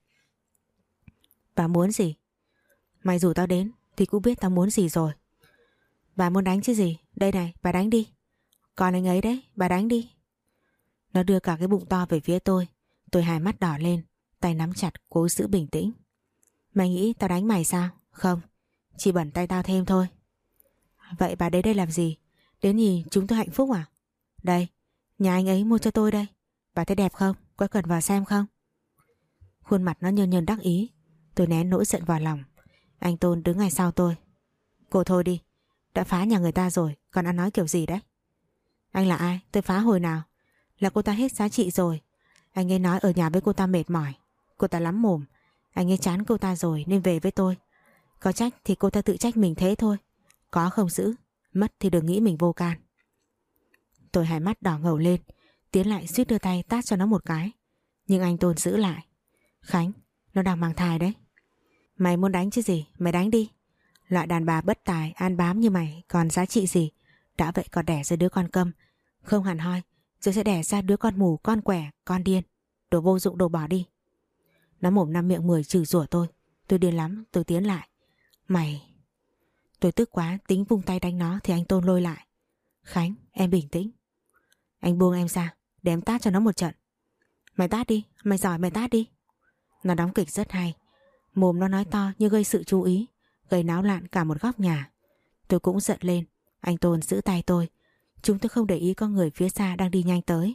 Bà muốn gì? Mày rủ tao đến thì cũng biết tao muốn gì rồi. Bà muốn đánh chứ gì? Đây này, bà đánh đi. Còn anh ấy đấy, bà đánh đi. Nó đưa cả cái bụng to về phía tôi. Tôi hai mắt đỏ lên, tay nắm chặt cố giữ bình tĩnh. Mày nghĩ tao đánh mày sao? Không, chỉ bẩn tay tao thêm thôi. Vậy bà đến đây làm gì? Đến nhìn chúng tôi hạnh phúc à? Đây, nhà anh ấy mua cho tôi đây. Bà thấy đẹp không? Có cần vào xem không? Khuôn mặt nó nhơn nhơn đắc ý. Tôi nén nỗi giận vào lòng. Anh Tôn đứng ngay sau tôi. Cô thôi đi, đã phá nhà người ta rồi, còn ăn nói kiểu gì đấy? Anh là ai? Tôi phá hồi nào? Là cô ta hết giá trị rồi. Anh ấy nói ở nhà với cô ta mệt mỏi. Cô ta lắm mồm. Anh ấy chán cô ta rồi nên về với tôi. Có trách thì cô ta tự trách mình thế thôi. Có không giữ, mất thì đừng nghĩ mình vô can. Tôi hai mắt đỏ ngầu lên, tiến lại suýt đưa tay tát cho nó một cái. Nhưng anh Tôn giữ lại. Khánh, Nó đang mang thai đấy. Mày muốn đánh chứ gì, mày đánh đi. Loại đàn bà bất tài, an bám như mày còn giá trị gì. Đã vậy còn đẻ ra đứa con câm, không hẳn hoi, rồi sẽ đẻ ra đứa con mù, con quẻ, con điên. Đồ vô dụng, đồ bỏ đi. Nó mồm năm miệng mười chửi rủa tôi. Tôi điên lắm, tôi tiến lại. Mày... Tôi tức quá, tính vung tay đánh nó thì anh Tôn lôi lại. Khánh, em bình tĩnh. Anh buông em ra, để em tát cho nó một trận. Mày tát đi, mày giỏi mày tát đi. Nó đóng kịch rất hay. Mồm nó nói to như gây sự chú ý, gây náo loạn cả một góc nhà. Tôi cũng giận lên. Anh Tôn giữ tay tôi. Chúng tôi không để ý có người phía xa đang đi nhanh tới.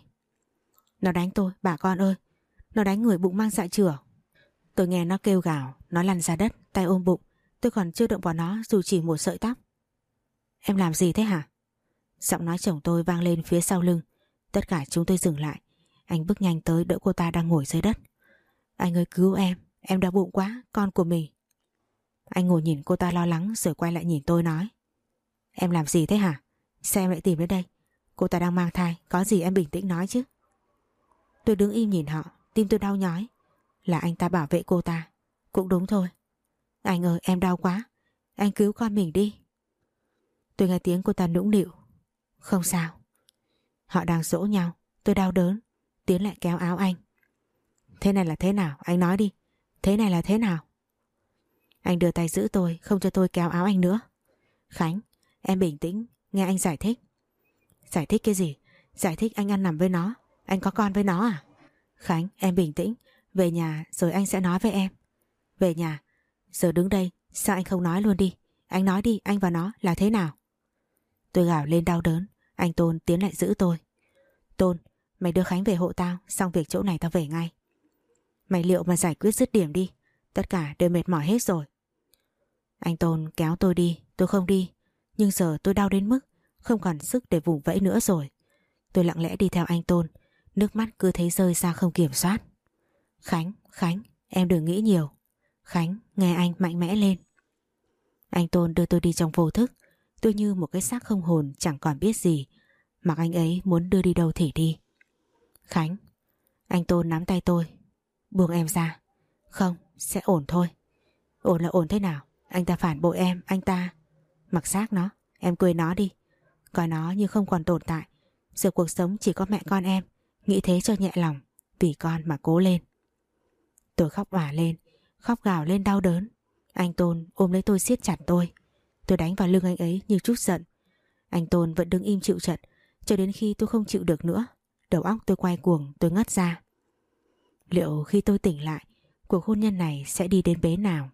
Nó đánh tôi, bà con ơi. Nó đánh người bụng mang dạ chửa. Tôi nghe nó kêu gào, nó lăn ra đất, tay ôm bụng. Tôi còn chưa động vào nó dù chỉ một sợi tóc. Em làm gì thế hả? Giọng nói chồng tôi vang lên phía sau lưng. Tất cả chúng tôi dừng lại. Anh bước nhanh tới đỡ cô ta đang ngồi dưới đất. Anh ơi cứu em, em đau bụng quá, con của mình. Anh ngồi nhìn cô ta lo lắng rồi quay lại nhìn tôi nói. Em làm gì thế hả? Sao em lại tìm đến đây? Cô ta đang mang thai, có gì em bình tĩnh nói chứ. Tôi đứng im nhìn họ, tim tôi đau nhói. Là anh ta bảo vệ cô ta. Cũng đúng thôi. Anh ơi em đau quá, anh cứu con mình đi. Tôi nghe tiếng cô ta nũng nịu. Không sao. Họ đang dỗ nhau. Tôi đau đớn, tiến lại kéo áo anh. Thế này là thế nào? Anh nói đi. Thế này là thế nào? Anh đưa tay giữ tôi, không cho tôi kéo áo anh nữa. Khánh, em bình tĩnh, nghe anh giải thích. Giải thích cái gì? Giải thích anh ăn nằm với nó, anh có con với nó à? Khánh, em bình tĩnh, về nhà rồi anh sẽ nói với em. Về nhà? Giờ đứng đây, sao anh không nói luôn đi? Anh nói đi, anh và nó là thế nào? Tôi gào lên đau đớn. Anh Tôn tiến lại giữ tôi. Tôn, mày đưa Khánh về hộ tao, xong việc chỗ này tao về ngay. Mày liệu mà giải quyết dứt điểm đi, tất cả đều mệt mỏi hết rồi. Anh Tôn kéo tôi đi, tôi không đi. Nhưng giờ tôi đau đến mức không còn sức để vùng vẫy nữa rồi. Tôi lặng lẽ đi theo anh Tôn, nước mắt cứ thấy rơi ra không kiểm soát. Khánh, Khánh, em đừng nghĩ nhiều. Khánh, nghe anh mạnh mẽ lên. Anh Tôn đưa tôi đi trong vô thức. Tôi như một cái xác không hồn chẳng còn biết gì. Mặc anh ấy muốn đưa đi đâu thì đi. Khánh. Anh Tôn nắm tay tôi. Buông em ra. Không, sẽ ổn thôi. Ổn là ổn thế nào? Anh ta phản bội em, anh ta. Mặc xác nó, em quên nó đi. Coi nó như không còn tồn tại. Giờ cuộc sống chỉ có mẹ con em. Nghĩ thế cho nhẹ lòng. Vì con mà cố lên. Tôi khóc òa lên, khóc gào lên đau đớn. Anh Tôn ôm lấy tôi siết chặt tôi. Tôi đánh vào lưng anh ấy như chút giận. Anh Tôn vẫn đứng im chịu trận cho đến khi tôi không chịu được nữa. Đầu óc tôi quay cuồng, tôi ngất ra. Liệu khi tôi tỉnh lại, cuộc hôn nhân này sẽ đi đến bế nào?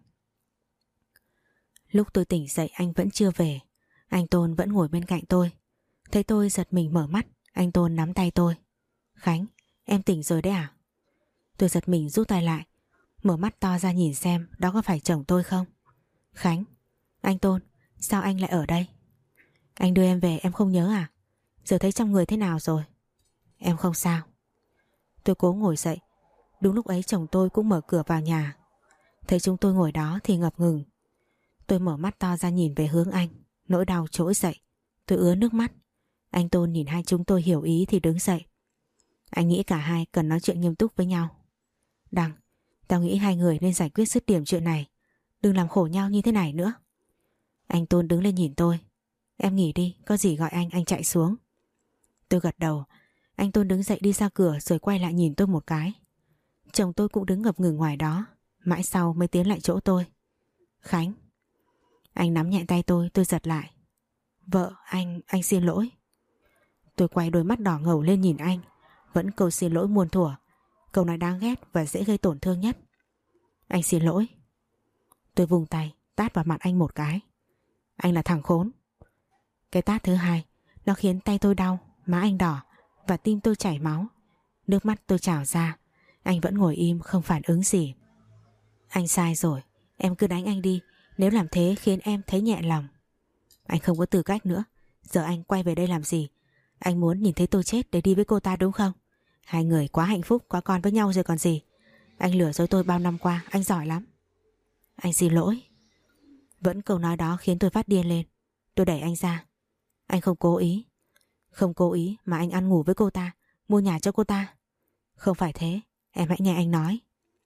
Lúc tôi tỉnh dậy anh vẫn chưa về. Anh Tôn vẫn ngồi bên cạnh tôi. Thấy tôi giật mình mở mắt, anh Tôn nắm tay tôi. Khánh, em tỉnh rồi đấy à? Tôi giật mình rút tay lại, mở mắt to ra nhìn xem đó có phải chồng tôi không. Khánh, anh Tôn, sao anh lại ở đây? Anh đưa em về em không nhớ à? Giờ thấy trong người thế nào rồi? Em không sao. Tôi cố ngồi dậy. Đúng lúc ấy chồng tôi cũng mở cửa vào nhà. Thấy chúng tôi ngồi đó thì ngập ngừng. Tôi mở mắt to ra nhìn về hướng anh. Nỗi đau trỗi dậy. Tôi ứa nước mắt. Anh Tôn nhìn hai chúng tôi hiểu ý thì đứng dậy. Anh nghĩ cả hai cần nói chuyện nghiêm túc với nhau. Đăng, tao nghĩ hai người nên giải quyết dứt điểm chuyện này. Đừng làm khổ nhau như thế này nữa. Anh Tôn đứng lên nhìn tôi. Em nghỉ đi, có gì gọi anh, anh chạy xuống. Tôi gật đầu. Anh Tôn đứng dậy đi ra cửa rồi quay lại nhìn tôi một cái. Chồng tôi cũng đứng ngập ngừng ngoài đó. Mãi sau mới tiến lại chỗ tôi. Khánh. Anh nắm nhẹ tay tôi, tôi giật lại. Vợ, anh, anh xin lỗi. Tôi quay đôi mắt đỏ ngầu lên nhìn anh. Vẫn câu xin lỗi muôn thuở. Câu nói đáng ghét và dễ gây tổn thương nhất. Anh xin lỗi. Tôi vùng tay, tát vào mặt anh một cái. Anh là thằng khốn. Cái tát thứ hai, nó khiến tay tôi đau, má anh đỏ và tim tôi chảy máu. Nước mắt tôi trào ra. Anh vẫn ngồi im không phản ứng gì. Anh sai rồi, em cứ đánh anh đi. Nếu làm thế khiến em thấy nhẹ lòng. Anh không có tư cách nữa. Giờ anh quay về đây làm gì? Anh muốn nhìn thấy tôi chết để đi với cô ta đúng không? Hai người quá hạnh phúc, có con với nhau rồi còn gì. Anh lừa dối tôi bao năm qua, anh giỏi lắm. Anh xin lỗi. Vẫn câu nói đó khiến tôi phát điên lên. Tôi đẩy anh ra. Anh không cố ý. Không cố ý mà anh ăn ngủ với cô ta, mua nhà cho cô ta. Không phải thế, em hãy nghe anh nói.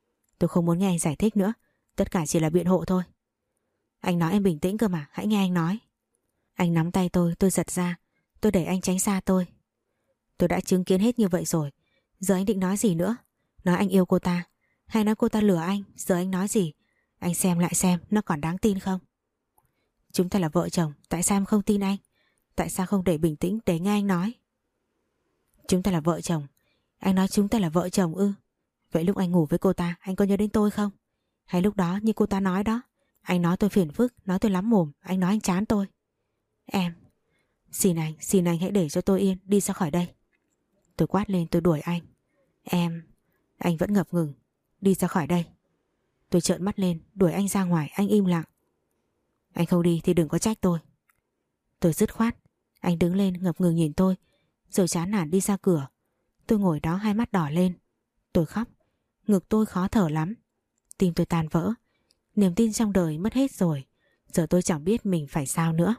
Tôi không muốn nghe anh giải thích nữa. Tất cả chỉ là biện hộ thôi. Anh nói em bình tĩnh cơ mà, hãy nghe anh nói. Anh nắm tay tôi, tôi giật ra. Tôi đẩy anh tránh xa tôi. Tôi đã chứng kiến hết như vậy rồi. Giờ anh định nói gì nữa? Nói anh yêu cô ta, hay nói cô ta lừa anh? Giờ anh nói gì? Anh xem lại xem nó còn đáng tin không? Chúng ta là vợ chồng, tại sao em không tin anh? Tại sao không để bình tĩnh để nghe anh nói? Chúng ta là vợ chồng. Anh nói chúng ta là vợ chồng ư? Vậy lúc anh ngủ với cô ta, anh có nhớ đến tôi không? Hay lúc đó như cô ta nói đó, anh nói tôi phiền phức, nói tôi lắm mồm, anh nói anh chán tôi. Em, xin anh, xin anh hãy để cho tôi yên, đi ra khỏi đây. Tôi quát lên, tôi đuổi anh. Em, anh vẫn ngập ngừng. Đi ra khỏi đây. Tôi trợn mắt lên, đuổi anh ra ngoài, anh im lặng. Anh không đi thì đừng có trách tôi. Tôi dứt khoát. Anh đứng lên ngập ngừng nhìn tôi, rồi chán nản đi ra cửa. Tôi ngồi đó hai mắt đỏ lên. Tôi khóc. Ngực tôi khó thở lắm. Tim tôi tan vỡ. Niềm tin trong đời mất hết rồi. Giờ tôi chẳng biết mình phải sao nữa.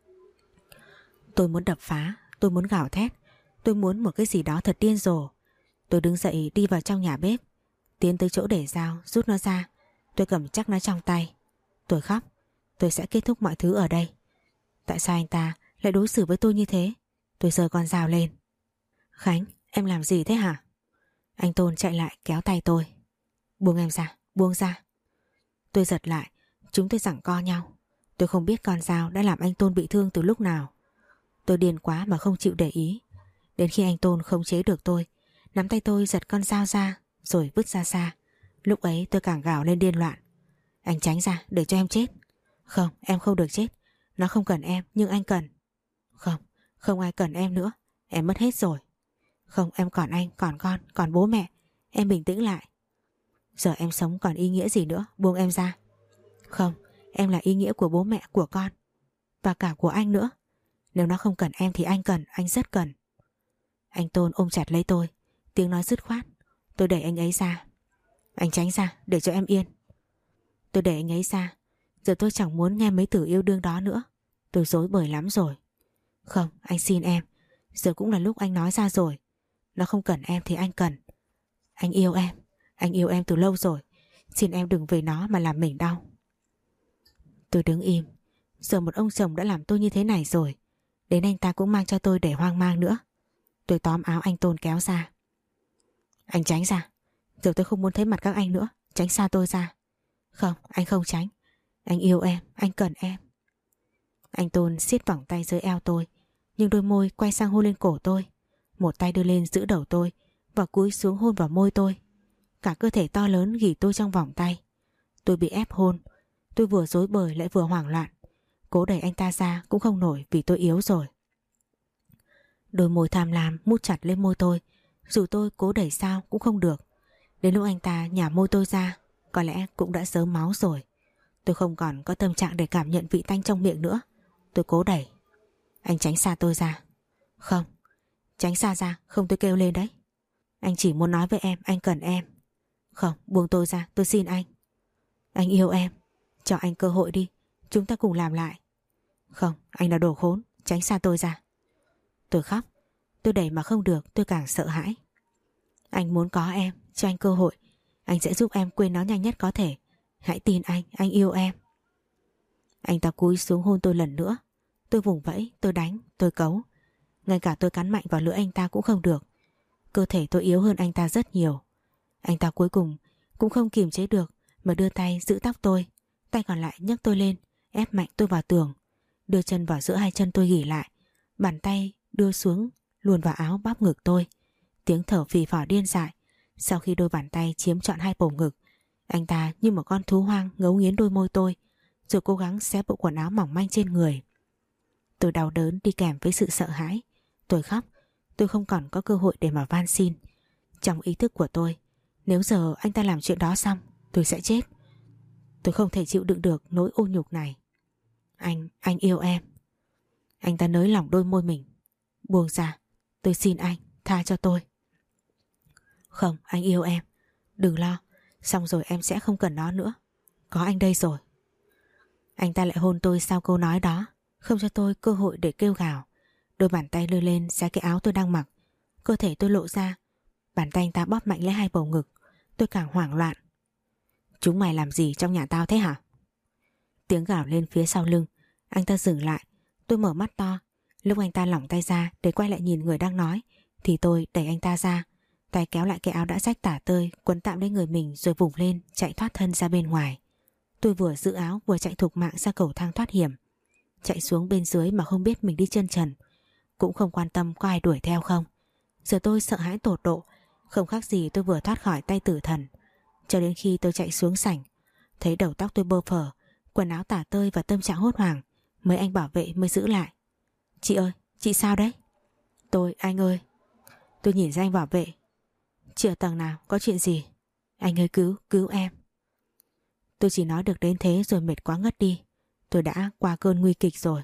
Tôi muốn đập phá. Tôi muốn gào thét. Tôi muốn một cái gì đó thật điên rồ. Tôi đứng dậy đi vào trong nhà bếp, tiến tới chỗ để dao, rút nó ra. Tôi cầm chắc nó trong tay. Tôi khóc. Tôi sẽ kết thúc mọi thứ ở đây. Tại sao anh ta lại đối xử với tôi như thế? Tôi giơ con dao lên. Khánh, em làm gì thế hả? Anh Tôn chạy lại kéo tay tôi. Buông em ra, buông ra. Tôi giật lại. Chúng tôi giằng co nhau. Tôi không biết con dao đã làm anh Tôn bị thương từ lúc nào. Tôi điên quá mà không chịu để ý. Đến khi anh Tôn không chế được tôi, nắm tay tôi giật con dao ra rồi vứt ra xa. Lúc ấy tôi càng gào lên điên loạn. Anh tránh ra để cho em chết. Không, em không được chết. Nó không cần em nhưng anh cần. Không, không ai cần em nữa. Em mất hết rồi. Không, em còn anh, còn con, còn bố mẹ. Em bình tĩnh lại. Giờ em sống còn ý nghĩa gì nữa, buông em ra. Không, em là ý nghĩa của bố mẹ, của con. Và cả của anh nữa. Nếu nó không cần em thì anh cần, anh rất cần. Anh Tôn ôm chặt lấy tôi. Tiếng nói dứt khoát. Tôi đẩy anh ấy ra. Anh tránh ra để cho em yên. Tôi đẩy anh ấy ra. Giờ tôi chẳng muốn nghe mấy từ yêu đương đó nữa. Tôi rối bời lắm rồi. Không, anh xin em. Giờ cũng là lúc anh nói ra rồi. Nó không cần em thì anh cần. Anh yêu em. Anh yêu em từ lâu rồi. Xin em đừng vì nó mà làm mình đau. Tôi đứng im. Giờ một ông chồng đã làm tôi như thế này rồi. Đến anh ta cũng mang cho tôi để hoang mang nữa. Tôi tóm áo anh Tôn kéo ra. Anh tránh ra. Giờ tôi không muốn thấy mặt các anh nữa. Tránh xa tôi ra. Không, anh không tránh. Anh yêu em, anh cần em. Anh Tôn siết vòng tay dưới eo tôi, nhưng đôi môi quay sang hôn lên cổ tôi. Một tay đưa lên giữ đầu tôi và cúi xuống hôn vào môi tôi. Cả cơ thể to lớn ghì tôi trong vòng tay. Tôi bị ép hôn. Tôi vừa rối bời lại vừa hoảng loạn. Cố đẩy anh ta ra cũng không nổi vì tôi yếu rồi. Đôi môi tham lam mút chặt lên môi tôi. Dù tôi cố đẩy sao cũng không được. Đến lúc anh ta nhả môi tôi ra, có lẽ cũng đã sớm máu rồi. Tôi không còn có tâm trạng để cảm nhận vị tanh trong miệng nữa. Tôi cố đẩy. Anh tránh xa tôi ra. Không, tránh xa ra, không tôi kêu lên đấy. Anh chỉ muốn nói với em, anh cần em. Không, buông tôi ra, tôi xin anh. Anh yêu em. Cho anh cơ hội đi. Chúng ta cùng làm lại. Không, anh là đồ khốn. Tránh xa tôi ra. Tôi khóc. Tôi đẩy mà không được, tôi càng sợ hãi. Anh muốn có em, cho anh cơ hội. Anh sẽ giúp em quên nó nhanh nhất có thể. Hãy tin anh, anh yêu em. Anh ta cúi xuống hôn tôi lần nữa. Tôi vùng vẫy, tôi đánh, tôi cấu. Ngay cả tôi cắn mạnh vào lưỡi anh ta cũng không được. Cơ thể tôi yếu hơn anh ta rất nhiều. Anh ta cuối cùng cũng không kiềm chế được mà đưa tay giữ tóc tôi. Tay còn lại nhấc tôi lên, ép mạnh tôi vào tường. Đưa chân vào giữa hai chân tôi ghì lại. Bàn tay đưa xuống luồn vào áo bóp ngực tôi. Tiếng thở phì phò điên dại. Sau khi đôi bàn tay chiếm trọn hai bầu ngực, anh ta như một con thú hoang ngấu nghiến đôi môi tôi, rồi cố gắng xé bộ quần áo mỏng manh trên người. Tôi đau đớn đi kèm với sự sợ hãi. Tôi khóc. Tôi không còn có cơ hội để mà van xin. Trong ý thức của tôi, nếu giờ anh ta làm chuyện đó xong, tôi sẽ chết. Tôi không thể chịu đựng được nỗi ô nhục này. Anh, anh yêu em. Anh ta nới lỏng đôi môi mình. Buông ra. Tôi xin anh, tha cho tôi. Không, anh yêu em. Đừng lo. Xong rồi em sẽ không cần nó nữa. Có anh đây rồi. Anh ta lại hôn tôi sau câu nói đó, không cho tôi cơ hội để kêu gào. Đôi bàn tay lơ lên xé cái áo tôi đang mặc. Cơ thể tôi lộ ra. Bàn tay anh ta bóp mạnh lấy hai bầu ngực. Tôi càng hoảng loạn. Chúng mày làm gì trong nhà tao thế hả? Tiếng gào lên phía sau lưng. Anh ta dừng lại. Tôi mở mắt to. Lúc anh ta lỏng tay ra để quay lại nhìn người đang nói thì tôi đẩy anh ta ra, tay kéo lại cái áo đã rách tả tơi quấn tạm lên người mình rồi vùng lên chạy thoát thân ra bên ngoài. Tôi vừa giữ áo vừa chạy thục mạng ra cầu thang thoát hiểm. Chạy xuống bên dưới mà không biết mình đi chân trần, cũng không quan tâm có ai đuổi theo không. Giờ tôi sợ hãi tột độ, không khác gì tôi vừa thoát khỏi tay tử thần. Cho đến khi tôi chạy xuống sảnh, thấy đầu tóc tôi bơ phờ, quần áo tả tơi và tâm trạng hốt hoảng, mấy anh bảo vệ mới giữ lại. Chị ơi, chị sao đấy? Tôi, anh ơi. Tôi nhìn ra anh bảo vệ. Chị ở tầng nào, có chuyện gì? Anh ơi cứu, cứu em. Tôi chỉ nói được đến thế rồi mệt quá ngất đi. Tôi đã qua cơn nguy kịch rồi.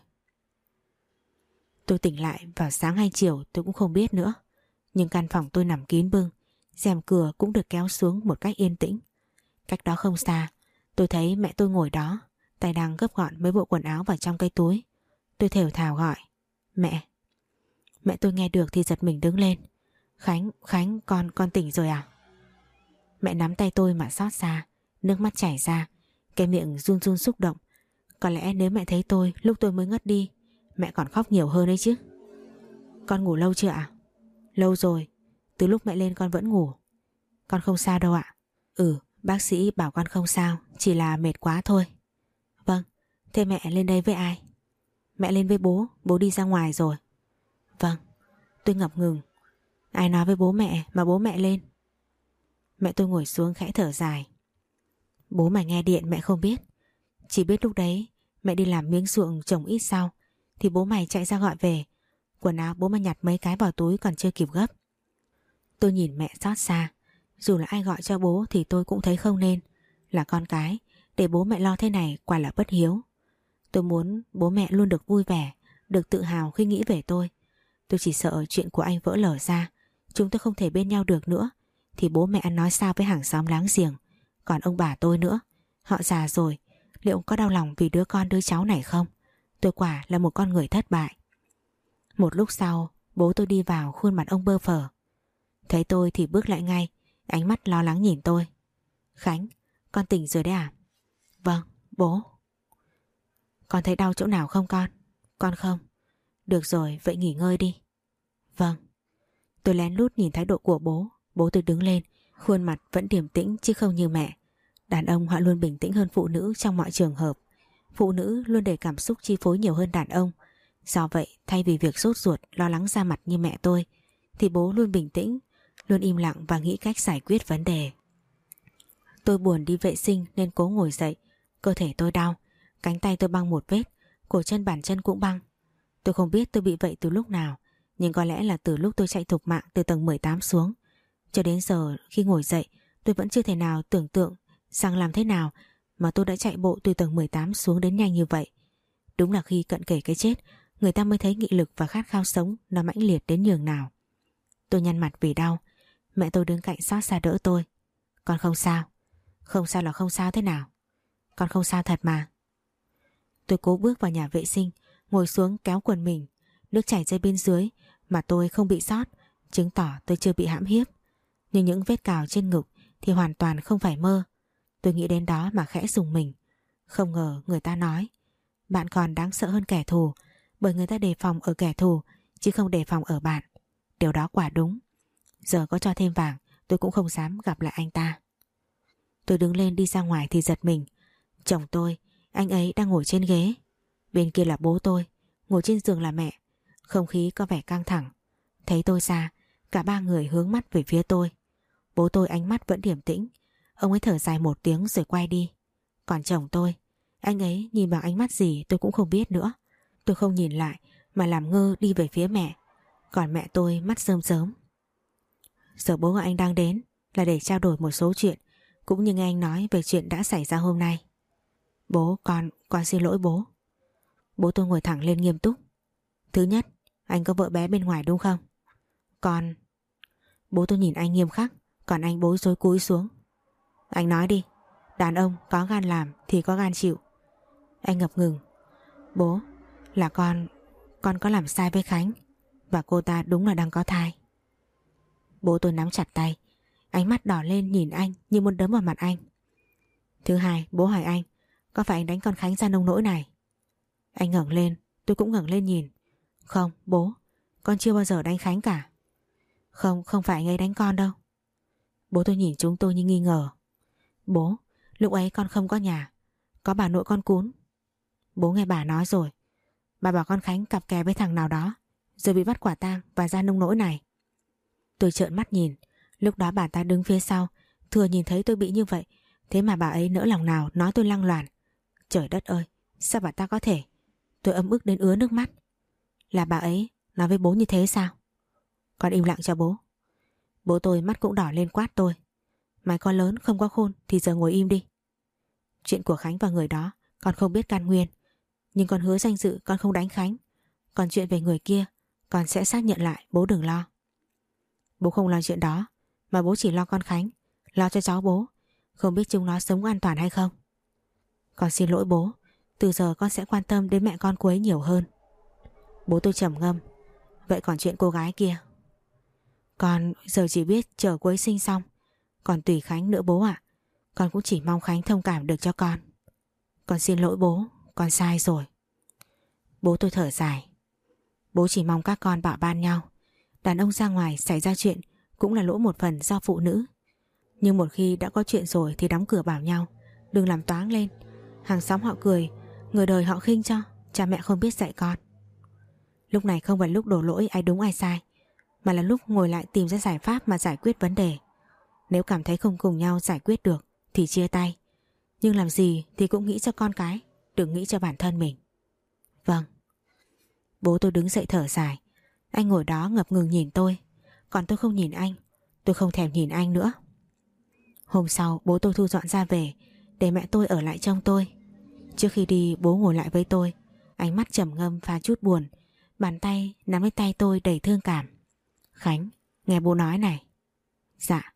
Tôi tỉnh lại vào sáng hay chiều tôi cũng không biết nữa. Nhưng căn phòng tôi nằm kín bưng, rèm cửa cũng được kéo xuống một cách yên tĩnh. Cách đó không xa, tôi thấy mẹ tôi ngồi đó, tay đang gấp gọn mấy bộ quần áo vào trong cái túi. Tôi thều thào gọi mẹ. Mẹ tôi nghe được thì giật mình đứng lên. Khánh, Khánh, con, con tỉnh rồi à? Mẹ nắm tay tôi mà xót xa, nước mắt chảy ra, cái miệng run run xúc động. Có lẽ nếu mẹ thấy tôi lúc tôi mới ngất đi, mẹ còn khóc nhiều hơn đấy chứ. Con ngủ lâu chưa ạ? Lâu rồi, từ lúc mẹ lên con vẫn ngủ. Con không sao đâu ạ. Ừ, bác sĩ bảo con không sao, chỉ là mệt quá thôi. Vâng, thế mẹ lên đây với ai? Mẹ lên với bố, bố đi ra ngoài rồi. Vâng, tôi ngập ngừng. Ai nói với bố mẹ mà bố mẹ lên? Mẹ tôi ngồi xuống khẽ thở dài. Bố mày nghe điện mẹ không biết. Chỉ biết lúc đấy mẹ đi làm miếng ruộng trồng ít rau thì bố mày chạy ra gọi về. Quần áo bố mày nhặt mấy cái vào túi còn chưa kịp gấp. Tôi nhìn mẹ xót xa. Dù là ai gọi cho bố thì tôi cũng thấy không nên. Là con cái, để bố mẹ lo thế này quả là bất hiếu. Tôi muốn bố mẹ luôn được vui vẻ, được tự hào khi nghĩ về tôi. Tôi chỉ sợ chuyện của anh vỡ lở ra, chúng tôi không thể bên nhau được nữa, thì bố mẹ nói sao với hàng xóm láng giềng. Còn ông bà tôi nữa, họ già rồi, liệu có đau lòng vì đứa con đứa cháu này không? Tôi quả là một con người thất bại. Một lúc sau, bố tôi đi vào, khuôn mặt ông bơ phờ. Thấy tôi thì bước lại ngay, ánh mắt lo lắng nhìn tôi. Khánh, con tỉnh rồi đấy à? Vâng, bố. Con thấy đau chỗ nào không con? Con không. Được rồi, vậy nghỉ ngơi đi. Vâng. Tôi lén lút nhìn thái độ của bố. Bố tôi đứng lên, khuôn mặt vẫn điềm tĩnh chứ không như mẹ. Đàn ông họ luôn bình tĩnh hơn phụ nữ trong mọi trường hợp. Phụ nữ luôn để cảm xúc chi phối nhiều hơn đàn ông. Do vậy, thay vì việc sốt ruột, lo lắng ra mặt như mẹ tôi, thì bố luôn bình tĩnh, luôn im lặng và nghĩ cách giải quyết vấn đề. Tôi buồn đi vệ sinh nên cố ngồi dậy. Cơ thể tôi đau, cánh tay tôi băng một vết, cổ chân bàn chân cũng băng. Tôi không biết tôi bị vậy từ lúc nào, nhưng có lẽ là từ lúc tôi chạy thục mạng từ tầng mười tám xuống. Cho đến giờ khi ngồi dậy, tôi vẫn chưa thể nào tưởng tượng rằng làm thế nào mà tôi đã chạy bộ từ tầng mười tám xuống đến nhanh như vậy. Đúng là khi cận kề cái chết, người ta mới thấy nghị lực và khát khao sống nó mãnh liệt đến nhường nào. Tôi nhăn mặt vì đau. Mẹ tôi đứng cạnh xót xa đỡ tôi. Con không sao. Không sao là không sao thế nào? Con không sao thật mà. Tôi cố bước vào nhà vệ sinh, ngồi xuống kéo quần mình. Nước chảy ra bên dưới mà tôi không bị sót, chứng tỏ tôi chưa bị hãm hiếp. Nhưng những vết cào trên ngực thì hoàn toàn không phải mơ. Tôi nghĩ đến đó mà khẽ rùng mình. Không ngờ người ta nói bạn còn đáng sợ hơn kẻ thù, bởi người ta đề phòng ở kẻ thù chứ không đề phòng ở bạn. Điều đó quả đúng. Giờ có cho thêm vàng tôi cũng không dám gặp lại anh ta. Tôi đứng lên đi ra ngoài thì giật mình. Chồng tôi, anh ấy đang ngồi trên ghế. Bên kia là bố tôi, ngồi trên giường là mẹ. Không khí có vẻ căng thẳng. Thấy tôi ra, cả ba người hướng mắt về phía tôi. Bố tôi ánh mắt vẫn điềm tĩnh. Ông ấy thở dài một tiếng rồi quay đi. Còn chồng tôi, anh ấy nhìn bằng ánh mắt gì tôi cũng không biết nữa. Tôi không nhìn lại mà làm ngơ đi về phía mẹ. Còn mẹ tôi mắt rơm rớm. Giờ bố của anh đang đến là để trao đổi một số chuyện, cũng như nghe anh nói về chuyện đã xảy ra hôm nay. Bố, con, con xin lỗi bố. Bố tôi ngồi thẳng lên nghiêm túc. Thứ nhất, anh có vợ bé bên ngoài đúng không? Con... Bố tôi nhìn anh nghiêm khắc, còn anh bối rối cúi xuống. Anh nói đi, đàn ông có gan làm thì có gan chịu. Anh ngập ngừng. Bố, là con... Con có làm sai với Khánh, và cô ta đúng là đang có thai. Bố tôi nắm chặt tay, ánh mắt đỏ lên nhìn anh như muốn đấm vào mặt anh. Thứ hai, bố hỏi anh, có phải anh đánh con Khánh ra nông nỗi này? Anh ngẩng lên, tôi cũng ngẩng lên nhìn. Không, bố, con chưa bao giờ đánh Khánh cả. Không, không phải anh ấy đánh con đâu. Bố tôi nhìn chúng tôi như nghi ngờ. Bố, lúc ấy con không có nhà, có bà nội con Cún. Bố nghe bà nói rồi, bà bảo con Khánh cặp kè với thằng nào đó, rồi bị bắt quả tang và ra nông nỗi này. Tôi trợn mắt nhìn, lúc đó bà ta đứng phía sau, thừa nhìn thấy tôi bị như vậy, thế mà bà ấy nỡ lòng nào nói tôi lăng loàn. Trời đất ơi, sao bà ta có thể? Tôi ấm ức đến ứa nước mắt. Là bà ấy nói với bố như thế sao? Con im lặng cho bố. Bố tôi mắt cũng đỏ lên quát tôi. Mày con lớn không có khôn thì giờ ngồi im đi. Chuyện của Khánh và người đó con không biết căn nguyên, nhưng con hứa danh dự con không đánh Khánh. Còn chuyện về người kia con sẽ xác nhận lại, bố đừng lo. Bố không lo chuyện đó, mà bố chỉ lo con Khánh, lo cho cháu bố. Không biết chúng nó sống an toàn hay không. Con xin lỗi bố, từ giờ con sẽ quan tâm đến mẹ con cô ấy nhiều hơn. Bố tôi trầm ngâm. Vậy còn chuyện cô gái kia? Con giờ chỉ biết chờ cô ấy sinh xong, còn tùy Khánh nữa bố ạ. Con cũng chỉ mong Khánh thông cảm được cho con. Con xin lỗi bố, con sai rồi. Bố tôi thở dài. Bố chỉ mong các con bảo ban nhau. Đàn ông ra ngoài xảy ra chuyện cũng là lỗi một phần do phụ nữ. Nhưng một khi đã có chuyện rồi thì đóng cửa bảo nhau, đừng làm toáng lên. Hàng xóm họ cười, người đời họ khinh cho, cha mẹ không biết dạy con. Lúc này không phải lúc đổ lỗi ai đúng ai sai, mà là lúc ngồi lại tìm ra giải pháp mà giải quyết vấn đề. Nếu cảm thấy không cùng nhau giải quyết được thì chia tay. Nhưng làm gì thì cũng nghĩ cho con cái, đừng nghĩ cho bản thân mình. Vâng. Bố tôi đứng dậy thở dài. Anh ngồi đó ngập ngừng nhìn tôi, còn tôi không nhìn anh. Tôi không thèm nhìn anh nữa. Hôm sau bố tôi thu dọn ra về, để mẹ tôi ở lại trông tôi. Trước khi đi bố ngồi lại với tôi, ánh mắt trầm ngâm pha chút buồn, bàn tay nắm lấy tay tôi đầy thương cảm. Khánh, nghe bố nói này. Dạ.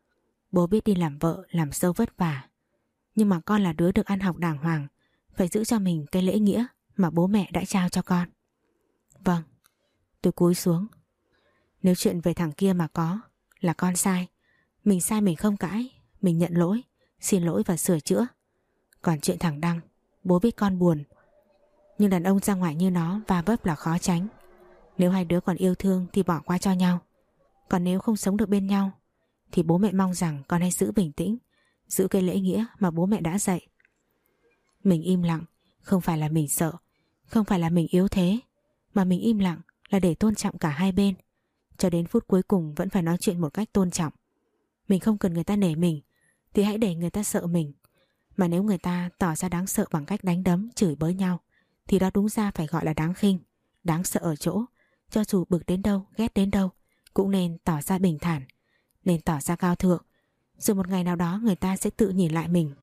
Bố biết đi làm vợ làm dâu vất vả, nhưng mà con là đứa được ăn học đàng hoàng, phải giữ cho mình cái lễ nghĩa mà bố mẹ đã trao cho con. Vâng. Tôi cúi xuống. Nếu chuyện về thằng kia mà có, là con sai. Mình sai mình không cãi, mình nhận lỗi, xin lỗi và sửa chữa. Còn chuyện thằng Đăng, bố biết con buồn, nhưng đàn ông ra ngoài như nó va vấp là khó tránh. Nếu hai đứa còn yêu thương thì bỏ qua cho nhau. Còn nếu không sống được bên nhau thì bố mẹ mong rằng con hãy giữ bình tĩnh, giữ cái lễ nghĩa mà bố mẹ đã dạy. Mình im lặng không phải là mình sợ, không phải là mình yếu thế, mà mình im lặng là để tôn trọng cả hai bên. Cho đến phút cuối cùng vẫn phải nói chuyện một cách tôn trọng. Mình không cần người ta nể mình thì hãy để người ta sợ mình. Mà nếu người ta tỏ ra đáng sợ bằng cách đánh đấm, chửi bới nhau, thì đó đúng ra phải gọi là đáng khinh. Đáng sợ ở chỗ, cho dù bực đến đâu, ghét đến đâu, cũng nên tỏ ra bình thản, nên tỏ ra cao thượng. Rồi một ngày nào đó người ta sẽ tự nhìn lại mình.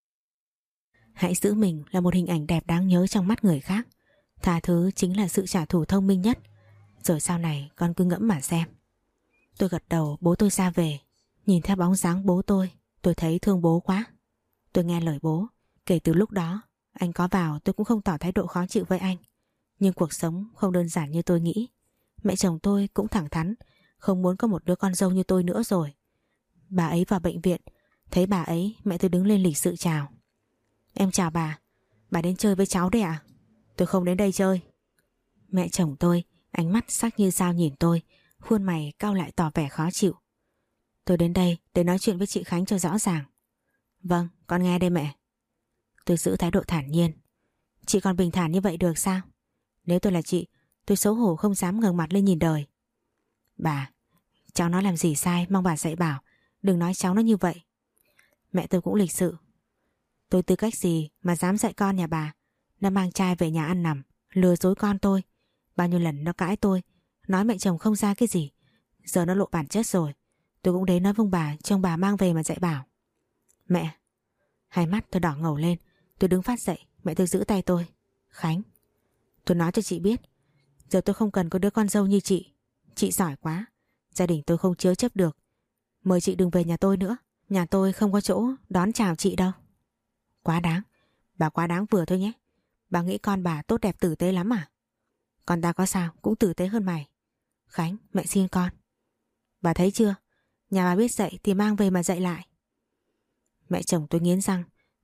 Hãy giữ mình là một hình ảnh đẹp đáng nhớ trong mắt người khác. Tha thứ chính là sự trả thù thông minh nhất. Rồi sau này con cứ ngẫm mà xem. Tôi gật đầu, bố tôi ra về. Nhìn theo bóng dáng bố tôi, tôi thấy thương bố quá. Tôi nghe lời bố. Kể từ lúc đó, anh có vào tôi cũng không tỏ thái độ khó chịu với anh. Nhưng cuộc sống không đơn giản như tôi nghĩ. Mẹ chồng tôi cũng thẳng thắn, không muốn có một đứa con dâu như tôi nữa rồi. Bà ấy vào bệnh viện, thấy bà ấy, mẹ tôi đứng lên lịch sự chào. Em chào bà, bà đến chơi với cháu đấy ạ? Tôi không đến đây chơi. Mẹ chồng tôi, ánh mắt sắc như dao nhìn tôi, khuôn mày cau lại tỏ vẻ khó chịu. Tôi đến đây để nói chuyện với chị Khánh cho rõ ràng. Vâng, con nghe đây mẹ. Tôi giữ thái độ thản nhiên. Chị còn bình thản như vậy được sao? Nếu tôi là chị, tôi xấu hổ không dám ngẩng mặt lên nhìn đời. Bà, cháu nó làm gì sai, mong bà dạy bảo, đừng nói cháu nó như vậy. Mẹ tôi cũng lịch sự. Tôi tư cách gì mà dám dạy con nhà bà? Nó mang trai về nhà ăn nằm, lừa dối con tôi. Bao nhiêu lần nó cãi tôi, nói mẹ chồng không ra cái gì. Giờ nó lộ bản chất rồi. Tôi cũng đến nói với bà, trông bà mang về mà dạy bảo. Mẹ. Hai mắt tôi đỏ ngầu lên. Tôi đứng phát dậy, mẹ tôi giữ tay tôi. Khánh, tôi nói cho chị biết, giờ tôi không cần có đứa con dâu như chị. Chị giỏi quá, gia đình tôi không chứa chấp được. Mời chị đừng về nhà tôi nữa. Nhà tôi không có chỗ đón chào chị đâu. Quá đáng, bà quá đáng vừa thôi nhé. Bà nghĩ con bà tốt đẹp tử tế lắm à? Con ta có sao cũng tử tế hơn mày. Khánh, mẹ xin con. Bà thấy chưa, nhà bà biết dạy thì mang về mà dạy lại. Mẹ chồng tôi nghiến răng,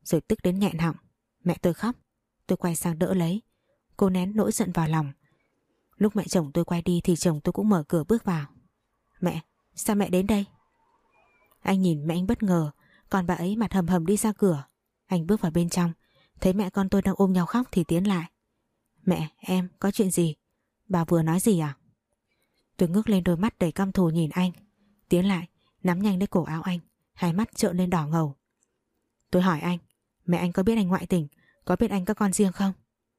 rồi tức đến nghẹn họng. Mẹ tôi khóc. Tôi quay sang đỡ lấy. Cô nén nỗi giận vào lòng. Lúc mẹ chồng tôi quay đi thì chồng tôi cũng mở cửa bước vào. Mẹ, sao mẹ đến đây? Anh nhìn mẹ anh bất ngờ, còn bà ấy mặt hầm hầm đi ra cửa. Anh bước vào bên trong, thấy mẹ con tôi đang ôm nhau khóc thì tiến lại. Mẹ, em, có chuyện gì? Bà vừa nói gì à? Tôi ngước lên, đôi mắt đầy căm thù nhìn anh. Tiến lại, nắm nhanh lấy cổ áo anh, hai mắt trợn lên đỏ ngầu. Tôi hỏi anh, mẹ anh có biết anh ngoại tình, có biết anh có con riêng không?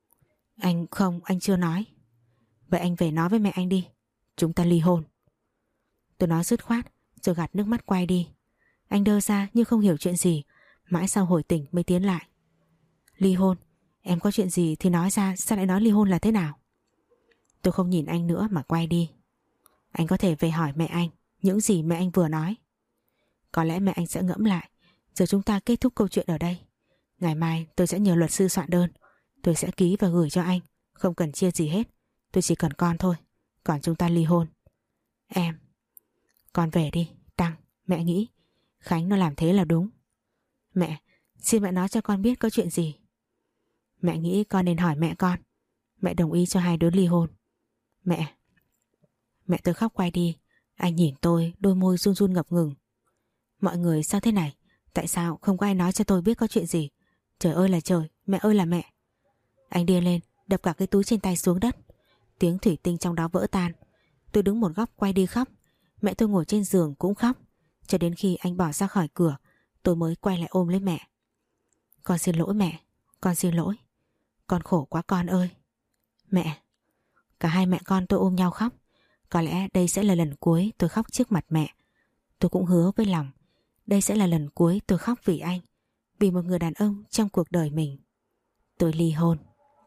Anh không, anh chưa nói. Vậy anh về nói với mẹ anh đi, chúng ta ly hôn. Tôi nói dứt khoát, rồi gạt nước mắt quay đi. Anh đơ ra như không hiểu chuyện gì, mãi sau hồi tỉnh mới tiến lại. Ly hôn? Em có chuyện gì thì nói ra, sao lại nói ly hôn là thế nào? Tôi không nhìn anh nữa mà quay đi. Anh có thể về hỏi mẹ anh những gì mẹ anh vừa nói. Có lẽ mẹ anh sẽ ngẫm lại. Giờ chúng ta kết thúc câu chuyện ở đây. Ngày mai tôi sẽ nhờ luật sư soạn đơn. Tôi sẽ ký và gửi cho anh. Không cần chia gì hết. Tôi chỉ cần con thôi. Còn chúng ta ly hôn. Em. Con về đi, Đăng. Mẹ nghĩ Khánh nó làm thế là đúng. Mẹ, xin mẹ nói cho con biết có chuyện gì. Mẹ nghĩ con nên hỏi mẹ con. Mẹ đồng ý cho hai đứa ly hôn. Mẹ. Mẹ tôi khóc quay đi. Anh nhìn tôi, đôi môi run run ngập ngừng. Mọi người sao thế này? Tại sao không có ai nói cho tôi biết có chuyện gì? Trời ơi là trời, mẹ ơi là mẹ. Anh điên lên, đập cả cái túi trên tay xuống đất. Tiếng thủy tinh trong đó vỡ tan. Tôi đứng một góc quay đi khóc. Mẹ tôi ngồi trên giường cũng khóc. Cho đến khi anh bỏ ra khỏi cửa, tôi mới quay lại ôm lấy mẹ. Con xin lỗi mẹ. Con xin lỗi. Con khổ quá con ơi. Mẹ. Cả hai mẹ con tôi ôm nhau khóc. Có lẽ đây sẽ là lần cuối tôi khóc trước mặt mẹ. Tôi cũng hứa với lòng, đây sẽ là lần cuối tôi khóc vì anh, vì một người đàn ông trong cuộc đời mình. Tôi ly hôn.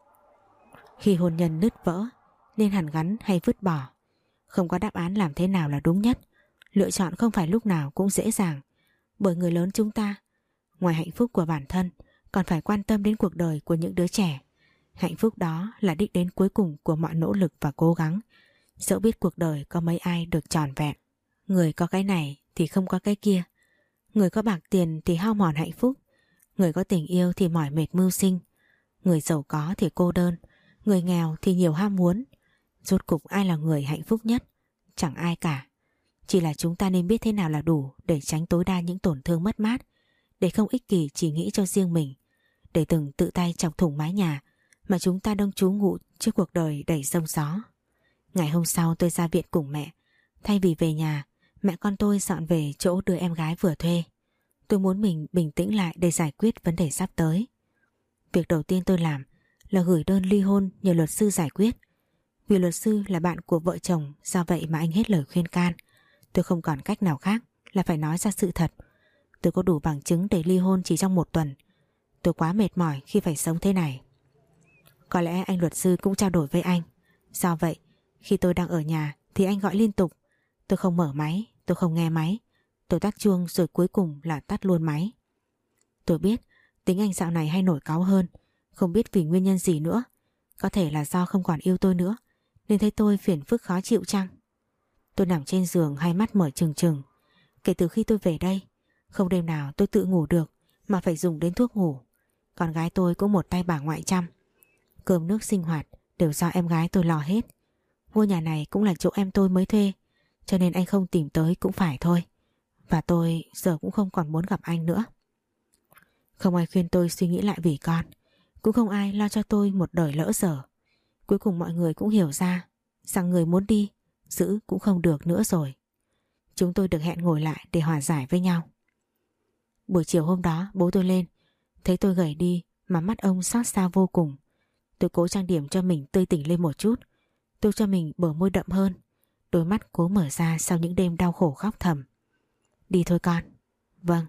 Khi hôn nhân nứt vỡ, nên hàn gắn hay vứt bỏ? Không có đáp án làm thế nào là đúng nhất. Lựa chọn không phải lúc nào cũng dễ dàng. Bởi người lớn chúng ta, ngoài hạnh phúc của bản thân, còn phải quan tâm đến cuộc đời của những đứa trẻ. Hạnh phúc đó là đích đến cuối cùng của mọi nỗ lực và cố gắng. Dẫu biết cuộc đời có mấy ai được tròn vẹn. Người có cái này thì không có cái kia. Người có bạc tiền thì hao mòn hạnh phúc. Người có tình yêu thì mỏi mệt mưu sinh. Người giàu có thì cô đơn. Người nghèo thì nhiều ham muốn. Rốt cục ai là người hạnh phúc nhất? Chẳng ai cả. Chỉ là chúng ta nên biết thế nào là đủ để tránh tối đa những tổn thương mất mát. Để không ích kỷ chỉ nghĩ cho riêng mình. Để từng tự tay chọc thủng mái nhà mà chúng ta đang trú ngụ trước cuộc đời đầy sông gió. Ngày hôm sau tôi ra viện cùng mẹ. Thay vì về nhà, mẹ con tôi dọn về chỗ đứa em gái vừa thuê. Tôi muốn mình bình tĩnh lại để giải quyết vấn đề sắp tới. Việc đầu tiên tôi làm là gửi đơn ly hôn nhờ luật sư giải quyết. Vì luật sư là bạn của vợ chồng, do vậy mà anh hết lời khuyên can. Tôi không còn cách nào khác là phải nói ra sự thật. Tôi có đủ bằng chứng để ly hôn chỉ trong một tuần. Tôi quá mệt mỏi khi phải sống thế này. Có lẽ anh luật sư cũng trao đổi với anh. Do vậy, khi tôi đang ở nhà thì anh gọi liên tục. Tôi không mở máy, tôi không nghe máy. Tôi tắt chuông rồi cuối cùng là tắt luôn máy. Tôi biết tính anh dạo này hay nổi cáu hơn. Không biết vì nguyên nhân gì nữa. Có thể là do không còn yêu tôi nữa nên thấy tôi phiền phức khó chịu chăng? Tôi nằm trên giường hai mắt mở trừng trừng. Kể từ khi tôi về đây, không đêm nào tôi tự ngủ được mà phải dùng đến thuốc ngủ. Con gái tôi cũng một tay bà ngoại chăm. Cơm nước sinh hoạt đều do em gái tôi lo hết. Ngôi nhà này cũng là chỗ em tôi mới thuê, cho nên anh không tìm tới cũng phải thôi. Và tôi giờ cũng không còn muốn gặp anh nữa. Không ai khuyên tôi suy nghĩ lại vì con. Cũng không ai lo cho tôi một đời lỡ dở. Cuối cùng mọi người cũng hiểu ra rằng người muốn đi, giữ cũng không được nữa rồi. Chúng tôi được hẹn ngồi lại để hòa giải với nhau. Buổi chiều hôm đó bố tôi lên, thấy tôi gầy đi mà mắt ông xót xa vô cùng. Tôi cố trang điểm cho mình tươi tỉnh lên một chút. Tôi cho mình bờ môi đậm hơn. Đôi mắt cố mở ra sau những đêm đau khổ khóc thầm. Đi thôi con. Vâng.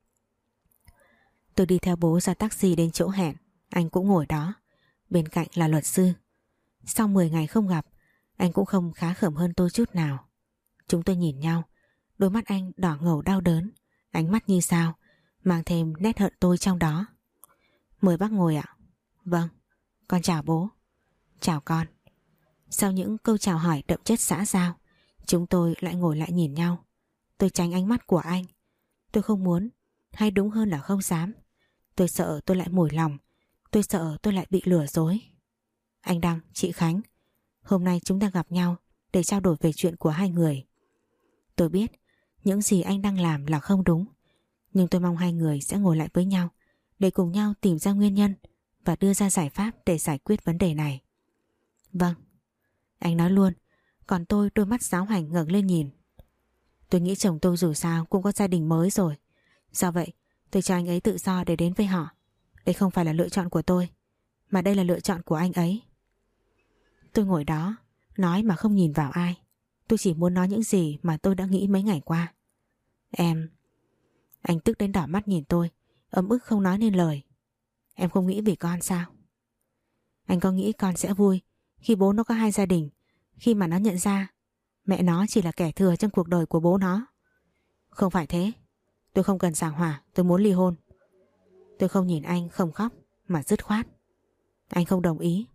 Tôi đi theo bố ra taxi đến chỗ hẹn. Anh cũng ngồi đó. Bên cạnh là luật sư. Sau mười ngày không gặp, anh cũng không khá khẩm hơn tôi chút nào. Chúng tôi nhìn nhau. Đôi mắt anh đỏ ngầu đau đớn. Ánh mắt như sao, mang thêm nét hận tôi trong đó. Mời bác ngồi ạ. Vâng. Con chào bố. Chào con. Sau những câu chào hỏi đậm chất xã giao, chúng tôi lại ngồi lại nhìn nhau. Tôi tránh ánh mắt của anh. Tôi không muốn, hay đúng hơn là không dám. Tôi sợ tôi lại mủi lòng. Tôi sợ tôi lại bị lừa dối. Anh Đăng, chị Khánh, hôm nay chúng ta gặp nhau để trao đổi về chuyện của hai người. Tôi biết những gì anh đang làm là không đúng, nhưng tôi mong hai người sẽ ngồi lại với nhau để cùng nhau tìm ra nguyên nhân và đưa ra giải pháp để giải quyết vấn đề này. Vâng, anh nói luôn. Còn tôi, đôi mắt giáo hoành ngẩng lên nhìn. Tôi nghĩ chồng tôi dù sao cũng có gia đình mới rồi. Do vậy tôi cho anh ấy tự do để đến với họ. Đây không phải là lựa chọn của tôi, mà đây là lựa chọn của anh ấy. Tôi ngồi đó nói mà không nhìn vào ai. Tôi chỉ muốn nói những gì mà tôi đã nghĩ mấy ngày qua. Em... Anh tức đến đỏ mắt nhìn tôi, ấm ức không nói nên lời. Em không nghĩ vì con sao? Anh có nghĩ con sẽ vui khi bố nó có hai gia đình, khi mà nó nhận ra mẹ nó chỉ là kẻ thừa trong cuộc đời của bố nó? Không phải thế. Tôi không cần giảng hòa, tôi muốn ly hôn. Tôi không nhìn anh không khóc mà dứt khoát. Anh không đồng ý.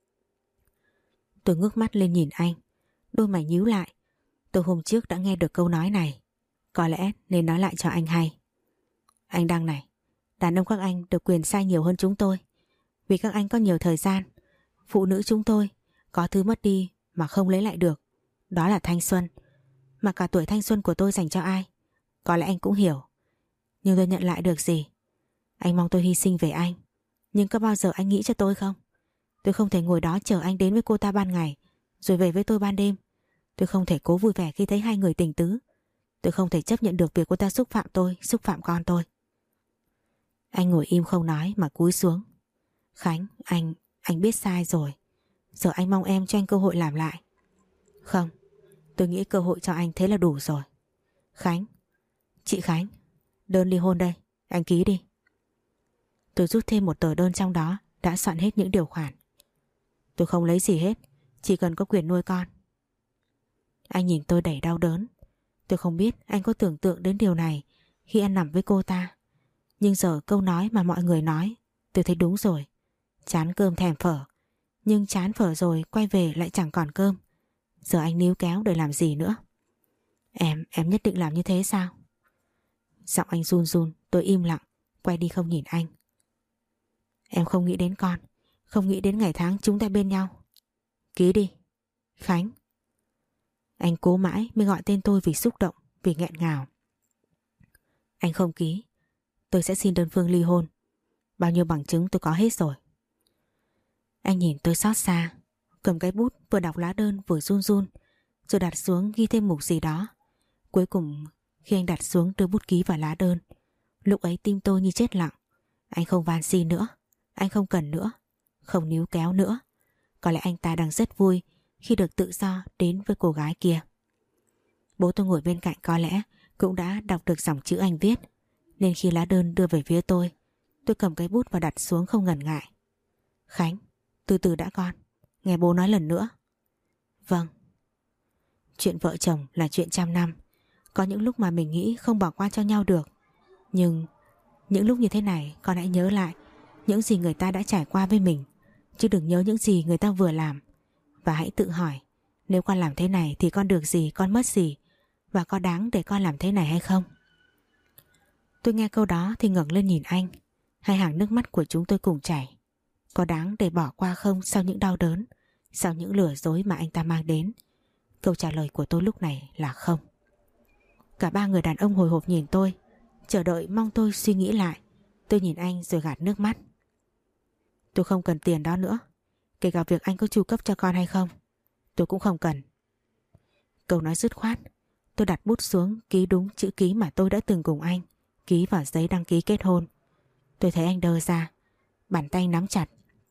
Tôi ngước mắt lên nhìn anh, đôi mày nhíu lại. Tôi hôm trước đã nghe được câu nói này, có lẽ nên nói lại cho anh hay. Anh Đăng này, đàn ông các anh được quyền sai nhiều hơn chúng tôi, vì các anh có nhiều thời gian. Phụ nữ chúng tôi có thứ mất đi mà không lấy lại được, đó là thanh xuân. Mà cả tuổi thanh xuân của tôi dành cho ai, có lẽ anh cũng hiểu. Nhưng tôi nhận lại được gì? Anh mong tôi hy sinh về anh, nhưng có bao giờ anh nghĩ cho tôi không? Tôi không thể ngồi đó chờ anh đến với cô ta ban ngày rồi về với tôi ban đêm. Tôi không thể cố vui vẻ khi thấy hai người tình tứ. Tôi không thể chấp nhận được việc cô ta xúc phạm tôi, xúc phạm con tôi. Anh ngồi im không nói mà cúi xuống. Khánh, anh, anh biết sai rồi. Giờ anh mong em cho anh cơ hội làm lại. Không, tôi nghĩ cơ hội cho anh thế là đủ rồi. Khánh, chị Khánh, đơn ly hôn đây, anh ký đi. Tôi rút thêm một tờ đơn trong đó đã soạn hết những điều khoản. Tôi không lấy gì hết, chỉ cần có quyền nuôi con. Anh nhìn tôi đầy đau đớn. Tôi không biết anh có tưởng tượng đến điều này khi ăn nằm với cô ta. Nhưng giờ câu nói mà mọi người nói, tôi thấy đúng rồi. Chán cơm thèm phở, nhưng chán phở rồi quay về lại chẳng còn cơm. Giờ anh níu kéo để làm gì nữa? Em, em nhất định làm như thế sao? Giọng anh run run, tôi im lặng, quay đi không nhìn anh. Em không nghĩ đến con, không nghĩ đến ngày tháng chúng ta bên nhau. Ký đi, Khánh. Anh cố mãi mới gọi tên tôi vì xúc động, vì nghẹn ngào. Anh không ký, tôi sẽ xin đơn phương ly hôn. Bao nhiêu bằng chứng tôi có hết rồi. Anh nhìn tôi xót xa, cầm cái bút vừa đọc lá đơn vừa run run, rồi đặt xuống ghi thêm mục gì đó. Cuối cùng khi anh đặt xuống đưa bút ký vào lá đơn, lúc ấy tim tôi như chết lặng. Anh không van xin nữa, anh không cần nữa, không níu kéo nữa. Có lẽ anh ta đang rất vui khi được tự do đến với cô gái kia. Bố tôi ngồi bên cạnh có lẽ cũng đã đọc được dòng chữ anh viết, nên khi lá đơn đưa về phía tôi, tôi cầm cái bút và đặt xuống không ngần ngại. Khánh, từ từ đã con, nghe bố nói lần nữa. Vâng. Chuyện vợ chồng là chuyện trăm năm. Có những lúc mà mình nghĩ không bỏ qua cho nhau được. Nhưng những lúc như thế này, con hãy nhớ lại những gì người ta đã trải qua với mình, chứ đừng nhớ những gì người ta vừa làm. Và hãy tự hỏi, nếu con làm thế này thì con được gì, con mất gì, và có đáng để con làm thế này hay không? Tôi nghe câu đó thì ngẩng lên nhìn anh. Hai hàng nước mắt của chúng tôi cùng chảy. Có đáng để bỏ qua không sau những đau đớn, sau những lừa dối mà anh ta mang đến? Câu trả lời của tôi lúc này là không. Cả ba người đàn ông hồi hộp nhìn tôi, chờ đợi mong tôi suy nghĩ lại. Tôi nhìn anh rồi gạt nước mắt. Tôi không cần tiền đó nữa. Kể cả việc anh có chu cấp cho con hay không, tôi cũng không cần. Câu nói dứt khoát, tôi đặt bút xuống ký đúng chữ ký mà tôi đã từng cùng anh ký vào giấy đăng ký kết hôn. Tôi thấy anh đơ ra, bàn tay nắm chặt.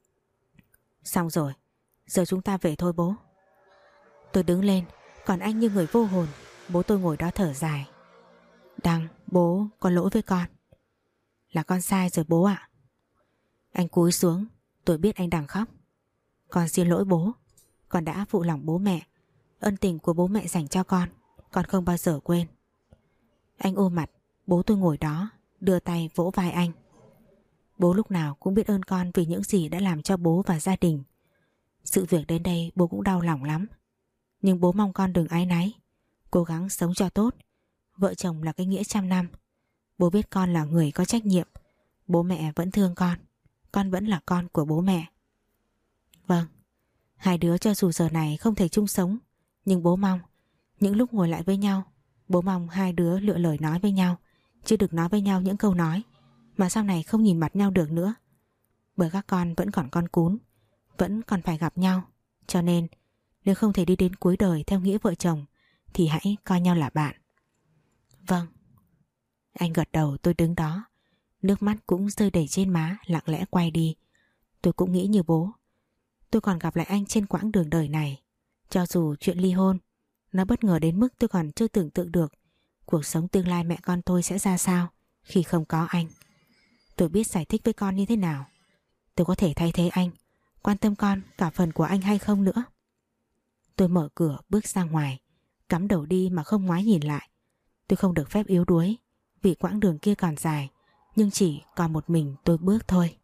Xong rồi, giờ chúng ta về thôi bố. Tôi đứng lên, còn anh như người vô hồn. Bố tôi ngồi đó thở dài. Đăng, bố, con lỗi với con. Là con sai rồi bố ạ. Anh cúi xuống, tôi biết anh đang khóc. Con xin lỗi bố, con đã phụ lòng bố mẹ. Ân tình của bố mẹ dành cho con, con không bao giờ quên. Anh ôm mặt, bố tôi ngồi đó, đưa tay vỗ vai anh. Bố lúc nào cũng biết ơn con vì những gì đã làm cho bố và gia đình. Sự việc đến đây bố cũng đau lòng lắm. Nhưng bố mong con đừng áy náy, cố gắng sống cho tốt. Vợ chồng là cái nghĩa trăm năm. Bố biết con là người có trách nhiệm, Bố mẹ vẫn thương con, con vẫn là con của bố mẹ. Vâng, hai đứa cho dù giờ này không thể chung sống, nhưng bố mong những lúc ngồi lại với nhau, bố mong hai đứa lựa lời nói với nhau, chứ đừng nói với nhau những câu nói mà sau này không nhìn mặt nhau được nữa. Bởi các con vẫn còn con cún, vẫn còn phải gặp nhau, cho nên nếu không thể đi đến cuối đời theo nghĩa vợ chồng thì hãy coi nhau là bạn. Vâng. Anh gật đầu. Tôi đứng đó, nước mắt cũng rơi đầy trên má, lặng lẽ quay đi. Tôi cũng nghĩ như bố, tôi còn gặp lại anh trên quãng đường đời này. Cho dù chuyện ly hôn nó bất ngờ đến mức tôi còn chưa tưởng tượng được cuộc sống tương lai mẹ con tôi sẽ ra sao khi không có anh. Tôi biết giải thích với con như thế nào. Tôi có thể thay thế anh, quan tâm con cả phần của anh hay không nữa. Tôi mở cửa bước ra ngoài, cắm đầu đi mà không ngoái nhìn lại. Tôi không được phép yếu đuối, vì quãng đường kia còn dài, nhưng chỉ còn một mình tôi bước thôi.